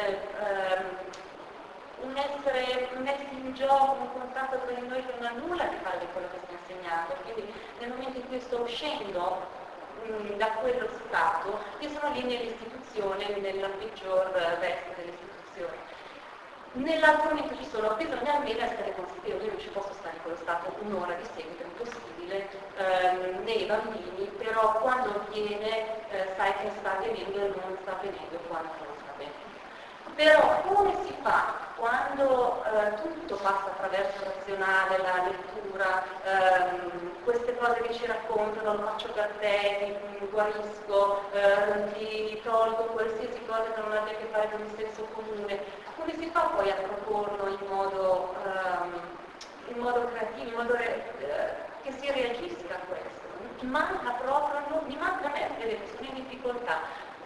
essere messi in gioco, un contatto tra di noi che non ha nulla a che fare di quello che sto insegnando. Quindi nel momento in cui sto uscendo da quello stato, io sono lì nell'istituzione, nella peggior veste dell'istituzione. Nell'altro momento ci sono, bisogna almeno essere consapevoli, io non ci posso stare in quello stato un'ora di seguito, è impossibile, nei bambini, però quando avviene sai che sta avvenendo e non sta avvenendo quando non sta avvenendo. Però come si fa quando tutto passa attraverso il razionale, la lettura, queste cose che ci raccontano, lo faccio per te, ti guarisco, ti tolgo qualsiasi cosa che non abbia a che fare con il senso comune, come si fa poi a proporlo in modo creativo, in modo che si reagisca a questo? Mi manca proprio, mi manca a me, vedete, sono in difficoltà.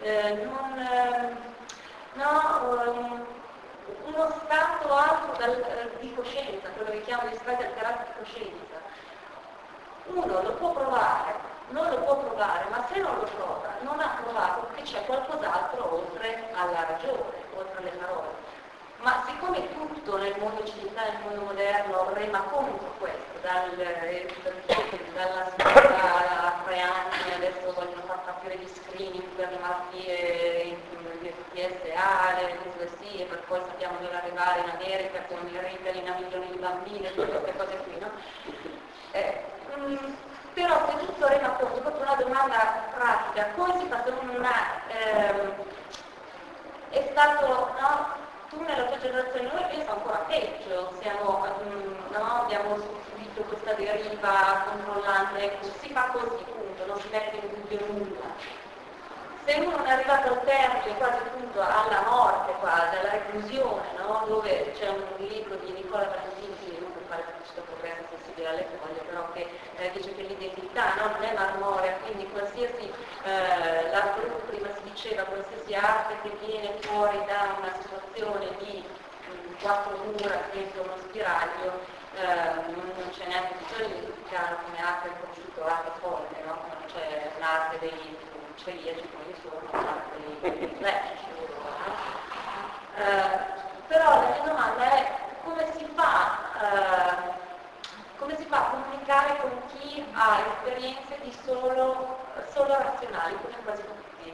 Uno stato alto di coscienza, quello che chiamo gli stati alterati di coscienza. Uno lo può provare, non lo può provare, ma se non lo prova, non ha provato perché c'è qualcos'altro oltre alla ragione, oltre alle parole. Ma siccome tutto nel mondo occidentale, nel mondo moderno, rema contro questo, dalla scuola a 3 anni, adesso vogliono far partire gli screening per le malattie di PSA, le dislessie, per poi sappiamo dove arrivare in America con i ritalina a milioni di bambine, tutte queste cose qui, no? Però se tutto rema conto, proprio una domanda pratica, come si fa se non è stato, no? Tu nella tua generazione, noi penso ancora peggio, abbiamo subito questa deriva controllante, ecco, si fa così, punto, non si mette in dubbio nulla. Se uno non è arrivato al termine, quasi appunto alla morte, qua, dalla reclusione, no? Dove c'è un libro di Nicola Valentini, che non per fare questo progresso sensibile alle foglie, però che dice che l'identità non è marmorea, quindi qualsiasi, prima si diceva, qualsiasi arte che viene fuori da una situazione di 4 mura dentro uno spiraglio, non c'è neanche bisogno di identificarlo come arte conosciuto, arte folle, no? Non c'è l'arte dei celiaci come sono, l'arte dei atletici, però la mia domanda è come si fa a comunicare con chi ha esperienze di solo razionali, come quasi tutti.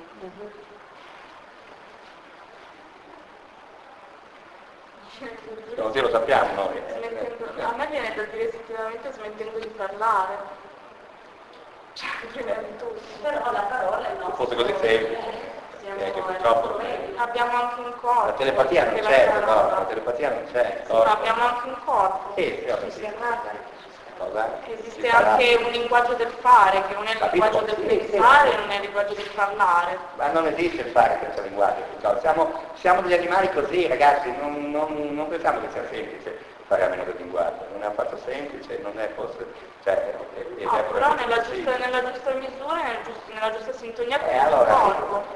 Così lo sappiamo noi. A me viene da dire effettivamente smettendo di parlare. Cioè, Però la parola è Se fosse così semplice. Che purtroppo abbiamo anche un corpo. La telepatia non c'è, no, la telepatia non c'è. Sì, ma abbiamo anche un corpo. Sì, cosa? Esiste anche un linguaggio del fare, che non è il linguaggio del pensare, non è il linguaggio del parlare. Ma non esiste il fare questo linguaggio, siamo degli animali così, ragazzi, non pensiamo che sia semplice fare a meno del linguaggio, non è affatto semplice, non è forse, però nella giusta misura, nella giusta sintonia con il allora, corpo.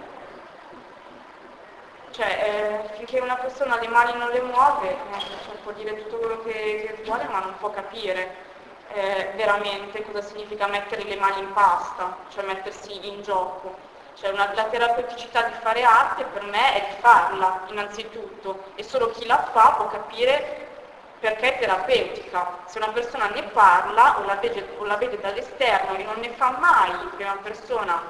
Cioè, finché una persona le mani non le muove, può dire tutto quello che vuole, ma non può capire veramente cosa significa mettere le mani in pasta, cioè mettersi in gioco. Cioè la terapeuticità di fare arte per me è di farla, innanzitutto, e solo chi la fa può capire perché è terapeutica. Se una persona ne parla o la vede dall'esterno e non ne fa mai in prima persona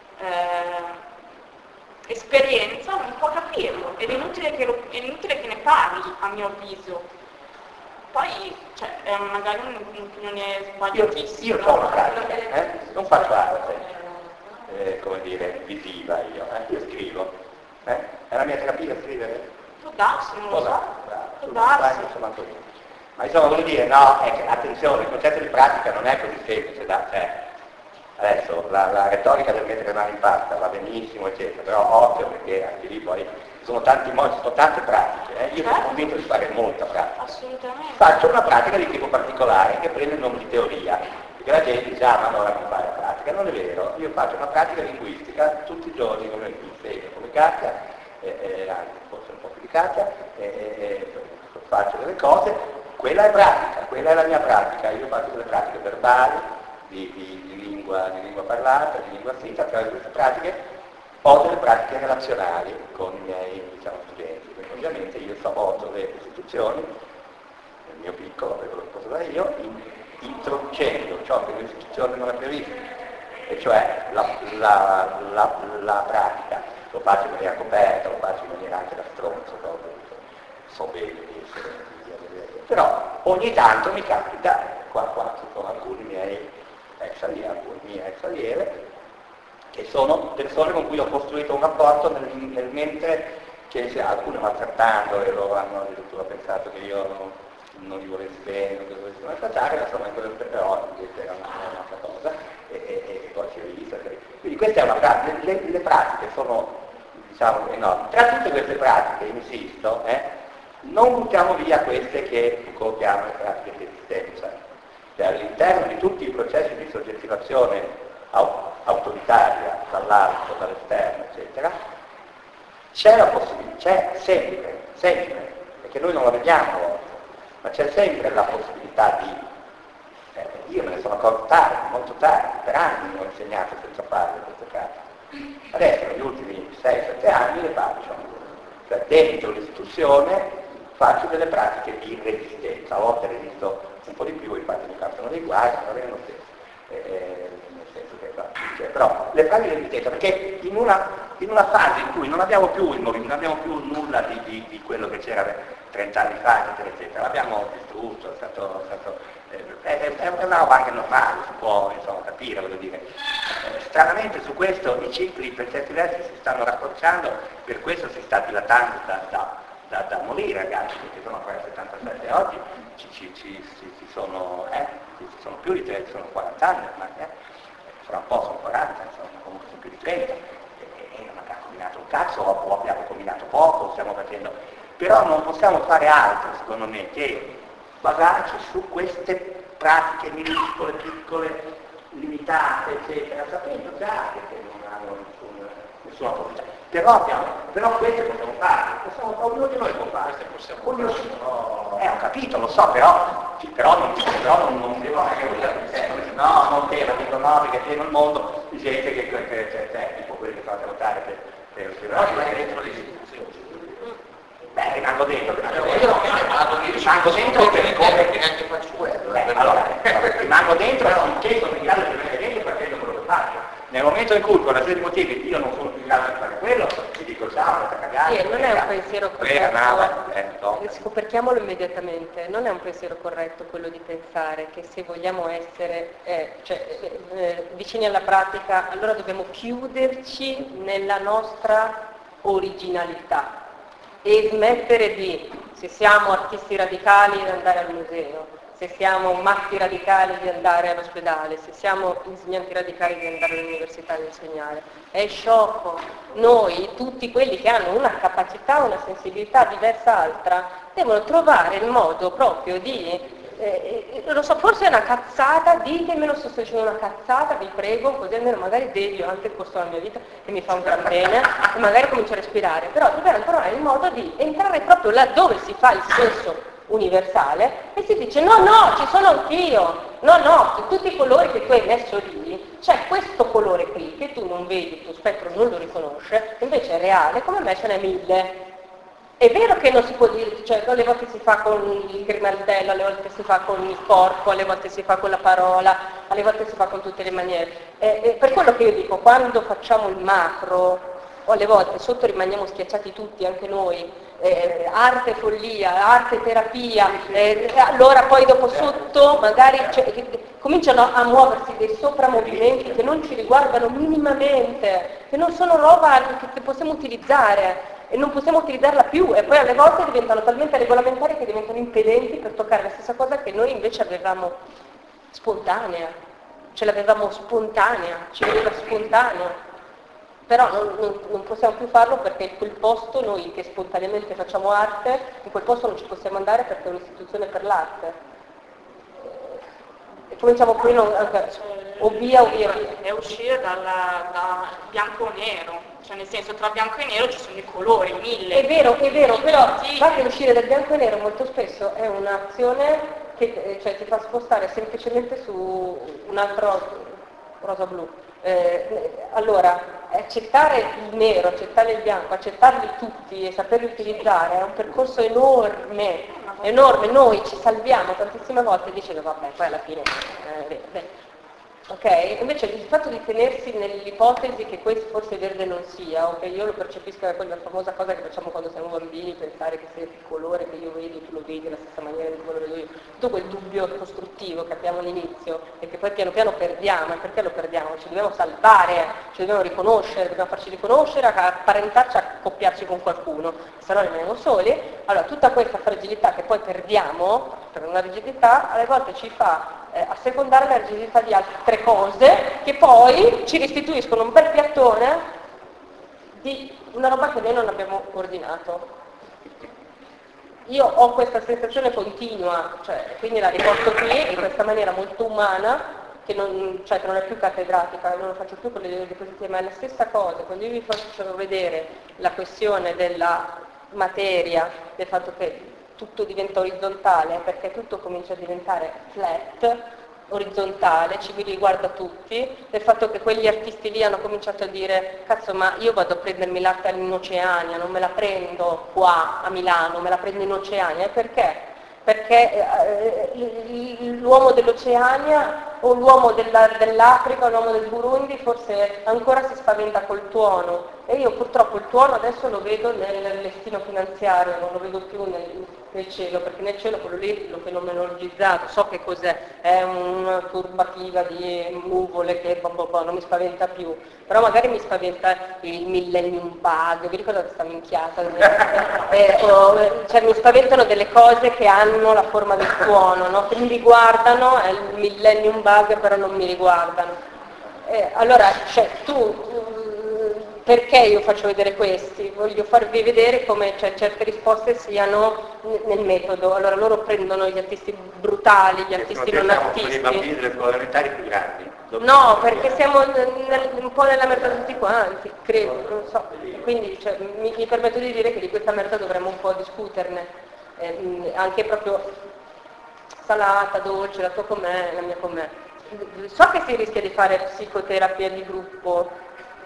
esperienza, non può capirlo, ed è inutile che ne parli, a mio avviso. Poi, è magari un'opinione sbagliatissima. Io sono pratica, non faccio arte, come dire, visiva io scrivo. È la mia terapia scrivere? Può darsi, non lo so. Può Bravo, darsi. insomma, così. Ma insomma voglio dire, no, è che, attenzione, il concetto di pratica non è così semplice adesso la retorica del mettere le mani in pasta va benissimo, eccetera, però occhio perché anche lì poi ci sono tanti modi, ci sono tante pratiche, io sono convinto di fare molta pratica. Assolutamente. Faccio una pratica di tipo particolare che prende il nome di teoria, perché la gente dice, ma allora non fare la pratica, non è vero, io faccio una pratica linguistica tutti i giorni, come insegno, come Katia, anche forse un po' più di Katia, faccio delle cose, quella è pratica, quella è la mia pratica, io faccio delle pratiche verbali, di lingua parlata, di lingua scritta, attraverso queste pratiche ho delle pratiche relazionali con i miei studenti, perché ovviamente io saboto le istituzioni, nel mio piccolo, perché lo posso fare io, introducendo ciò che l'istituzione non è previsto, e cioè la pratica, lo faccio in maniera coperta, lo faccio in maniera anche da stronzo, proprio, so bene di essere, però ogni tanto mi capita, qua ci sono alcuni miei ex allieve, che sono persone con cui ho costruito un rapporto nel mentre che alcuni maltrattando e loro hanno addirittura pensato che io non li volessi bene, che volessi maltrattare, insomma però questa era un'altra cosa e poi si è vista. Quindi questa è una pratica, le pratiche sono diciamo enormi. Tra tutte queste pratiche, insisto, non buttiamo via queste che Foucault chiama le pratiche di esistenza. Cioè, all'interno di tutti i processi di soggettivazione autoritaria, dall'alto, dall'esterno, eccetera, c'è la possibilità, c'è sempre, perché noi non la vediamo a volte, ma c'è sempre la possibilità di, io me ne sono accorto tardi, molto tardi, per anni mi ho insegnato senza farle queste pratiche. Adesso, negli ultimi 6-7 anni le faccio, cioè dentro l'istituzione faccio delle pratiche di resistenza, a volte resisto un po' di più, infatti mi capitano dei guai, ma va bene lo stesso, nel senso che però le pratiche di resistenza, perché in una fase in cui non abbiamo più il movimento, non abbiamo più nulla di quello che c'era 30 anni fa, eccetera, l'abbiamo distrutto, è una roba anche normale, si può insomma capire, voglio dire. Stranamente su questo i cicli per certi versi si stanno raccorciando, per questo si sta dilatando da morire ragazzi, perché sono ancora 77 oggi, ci sono più di 30, sono 40 anni ormai, fra un po' sono 40, insomma, comunque sono più di 30, e non abbiamo combinato un cazzo, o abbiamo combinato poco, stiamo facendo, però non possiamo fare altro, secondo me, che basarci su queste pratiche minuscole, piccole, limitate, eccetera, sapendo già che non hanno nessuna portata. Però queste possiamo fare, ognuno di noi può fare, ho capito, lo so, però non devo non devo, dico no, perché c'è nel mondo di gente che c'è tipo quelli che fanno votare per dentro le istituzioni. Beh, rimango dentro per come neanche faccio quello. Allora, rimango dentro finché sono in grado di rimanere dentro facendo quello che faccio. Nel momento in cui, per una serie di motivi, io non sono più in grado di fare quello, ti dico ciao, sta cagare. Sì, non è un pensiero corretto, scoperchiamolo immediatamente, non è un pensiero corretto quello di pensare che se vogliamo essere vicini alla pratica, allora dobbiamo chiuderci nella nostra originalità e smettere di, se siamo artisti radicali, di andare al museo, se siamo matti radicali di andare all'ospedale, se siamo insegnanti radicali di andare all'università ad insegnare. È sciocco. Noi, tutti quelli che hanno una capacità, una sensibilità diversa altra, devono trovare il modo proprio di, lo so, forse è una cazzata, ditemelo se sto dicendo una cazzata, vi prego, così almeno magari deglio anche il costo della mia vita e mi fa un gran bene e magari comincio a respirare, però dobbiamo trovare il modo di entrare proprio là dove si fa il senso universale e si dice no, ci sono anch'io, no, tutti i colori che tu hai messo lì, c'è questo colore qui che tu non vedi, il tuo spettro non lo riconosce, invece è reale, come me ce n'è 1000. È vero che non si può dire, cioè alle volte si fa con il grimaldello, alle volte si fa con il corpo, alle volte si fa con la parola, alle volte si fa con tutte le maniere. Per quello che io dico, quando facciamo il macro, o alle volte sotto rimaniamo schiacciati tutti, anche noi, arte follia, arte terapia, allora poi dopo sotto magari cominciano a muoversi dei sopramovimenti che non ci riguardano minimamente, che non sono roba che possiamo utilizzare. e non possiamo utilizzarla più e poi alle volte diventano talmente regolamentari che diventano impedenti per toccare la stessa cosa che noi invece avevamo spontanea, ce l'avevamo spontanea, ci veniva spontaneo. Però non possiamo più farlo perché in quel posto, noi che spontaneamente facciamo arte, in quel posto non ci possiamo andare perché è un'istituzione per l'arte. E cominciamo qui, o via o via. È uscire da bianco o nero, cioè nel senso tra bianco e nero ci sono i colori, 1000. È vero, però va che uscire dal bianco e nero molto spesso è un'azione che cioè, ti fa spostare semplicemente su un altro rosa-blu. Allora, accettare il nero, accettare il bianco, accettarli tutti e saperli utilizzare è un percorso enorme, enorme. Noi ci salviamo tantissime volte dicendo vabbè, poi alla fine ok? Invece il fatto di tenersi nell'ipotesi che questo forse verde non sia, o che io lo percepisca quella famosa cosa che facciamo quando siamo bambini, pensare che sia il colore che io vedo, tu lo vedi alla stessa maniera di come lo vedo io, tutto quel dubbio costruttivo che abbiamo all'inizio e che poi piano piano perdiamo. E perché lo perdiamo? Ci dobbiamo salvare, ci dobbiamo riconoscere, dobbiamo farci riconoscere, apparentarci, accoppiarci con qualcuno, se no rimaniamo soli. Allora tutta questa fragilità che poi perdiamo per una rigidità alle volte ci fa assecondare la rigidità di altre cose che poi ci restituiscono un bel piattone di una roba che noi non abbiamo ordinato. Io ho questa sensazione continua, cioè, quindi la riporto qui in questa maniera molto umana, che non è più cattedratica, non lo faccio più con le diapositive, ma è la stessa cosa. Quando io vi faccio vedere la questione della materia, del fatto che tutto diventa orizzontale, perché tutto comincia a diventare flat, orizzontale, ci riguarda tutti, del fatto che quegli artisti lì hanno cominciato a dire cazzo, ma io vado a prendermi l'arte in Oceania, non me la prendo qua a Milano, me la prendo in Oceania. E perché? Perché l'uomo dell'Oceania o l'uomo dell'Africa o l'uomo del Burundi forse ancora si spaventa col tuono, e io purtroppo il tuono adesso lo vedo nel listino finanziario, non lo vedo più nel cielo, perché nel cielo quello lì l'ho fenomenologizzato, so che cos'è, è una turbativa di nuvole che non mi spaventa più, però magari mi spaventa il millennium bug, vi ricordate questa minchiata? Cioè mi spaventano delle cose che hanno la forma del tuono, no? Che mi riguardano, è il millennium bug, però non mi riguardano. Allora, cioè, perché io faccio vedere questi? Voglio farvi vedere come certe risposte siano nel metodo. Allora loro prendono gli artisti brutali, gli artisti non artisti. Sono i bambini delle scuole elementari più grandi. No, perché siamo un po' nella merda tutti quanti, credo, non so. Quindi mi permetto di dire che di questa merda dovremmo un po' discuterne, anche proprio salata, dolce, la tua com'è, la mia com'è. So che si rischia di fare psicoterapia di gruppo,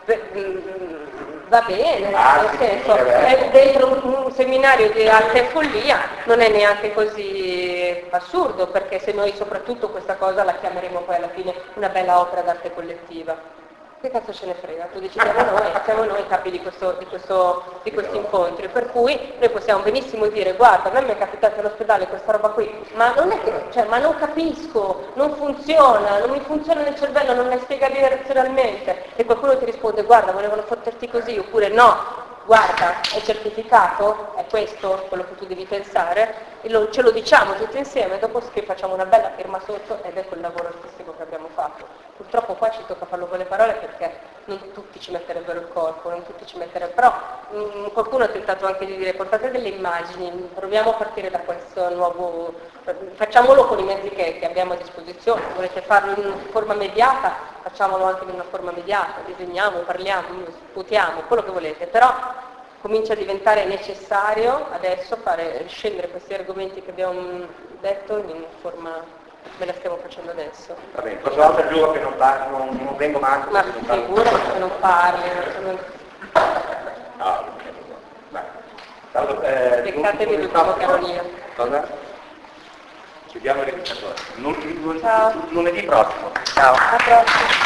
va bene, nel senso, è dentro un seminario di arte e follia non è neanche così assurdo, perché se noi soprattutto questa cosa la chiameremo poi alla fine una bella opera d'arte collettiva. Che cazzo ce ne frega? Lo decidiamo noi, siamo noi capi di questi incontri, per cui noi possiamo benissimo dire guarda, a me mi è capitato all'ospedale questa roba qui, ma non è che, ma non capisco, non funziona, non mi funziona nel cervello, non è spiegabile razionalmente, e qualcuno ti risponde guarda, volevano fotterti così, oppure no, guarda, è certificato, è questo quello che tu devi pensare, e ce lo diciamo tutti insieme, dopo che facciamo una bella firma sotto, ed è quel lavoro artistico che abbiamo fatto. Purtroppo qua ci tocca farlo con le parole perché non tutti ci metterebbero il corpo, non tutti ci metterebbero, però qualcuno ha tentato anche di dire portate delle immagini, proviamo a partire da questo nuovo, facciamolo con i mezzi che abbiamo a disposizione, volete farlo in forma mediata, facciamolo anche in una forma mediata, disegniamo, parliamo, votiamo, quello che volete, però comincia a diventare necessario adesso fare scendere questi argomenti che abbiamo detto in forma. Me la stiamo facendo adesso. Va bene, prossima volta giuro che non vengo manco. Ma figura che non parli. No, Beccatevi l'ultimo Carolina. Cosa? Chiudiamo il registratore. Ciao. Lunedì prossimo. Ciao. A prossimo.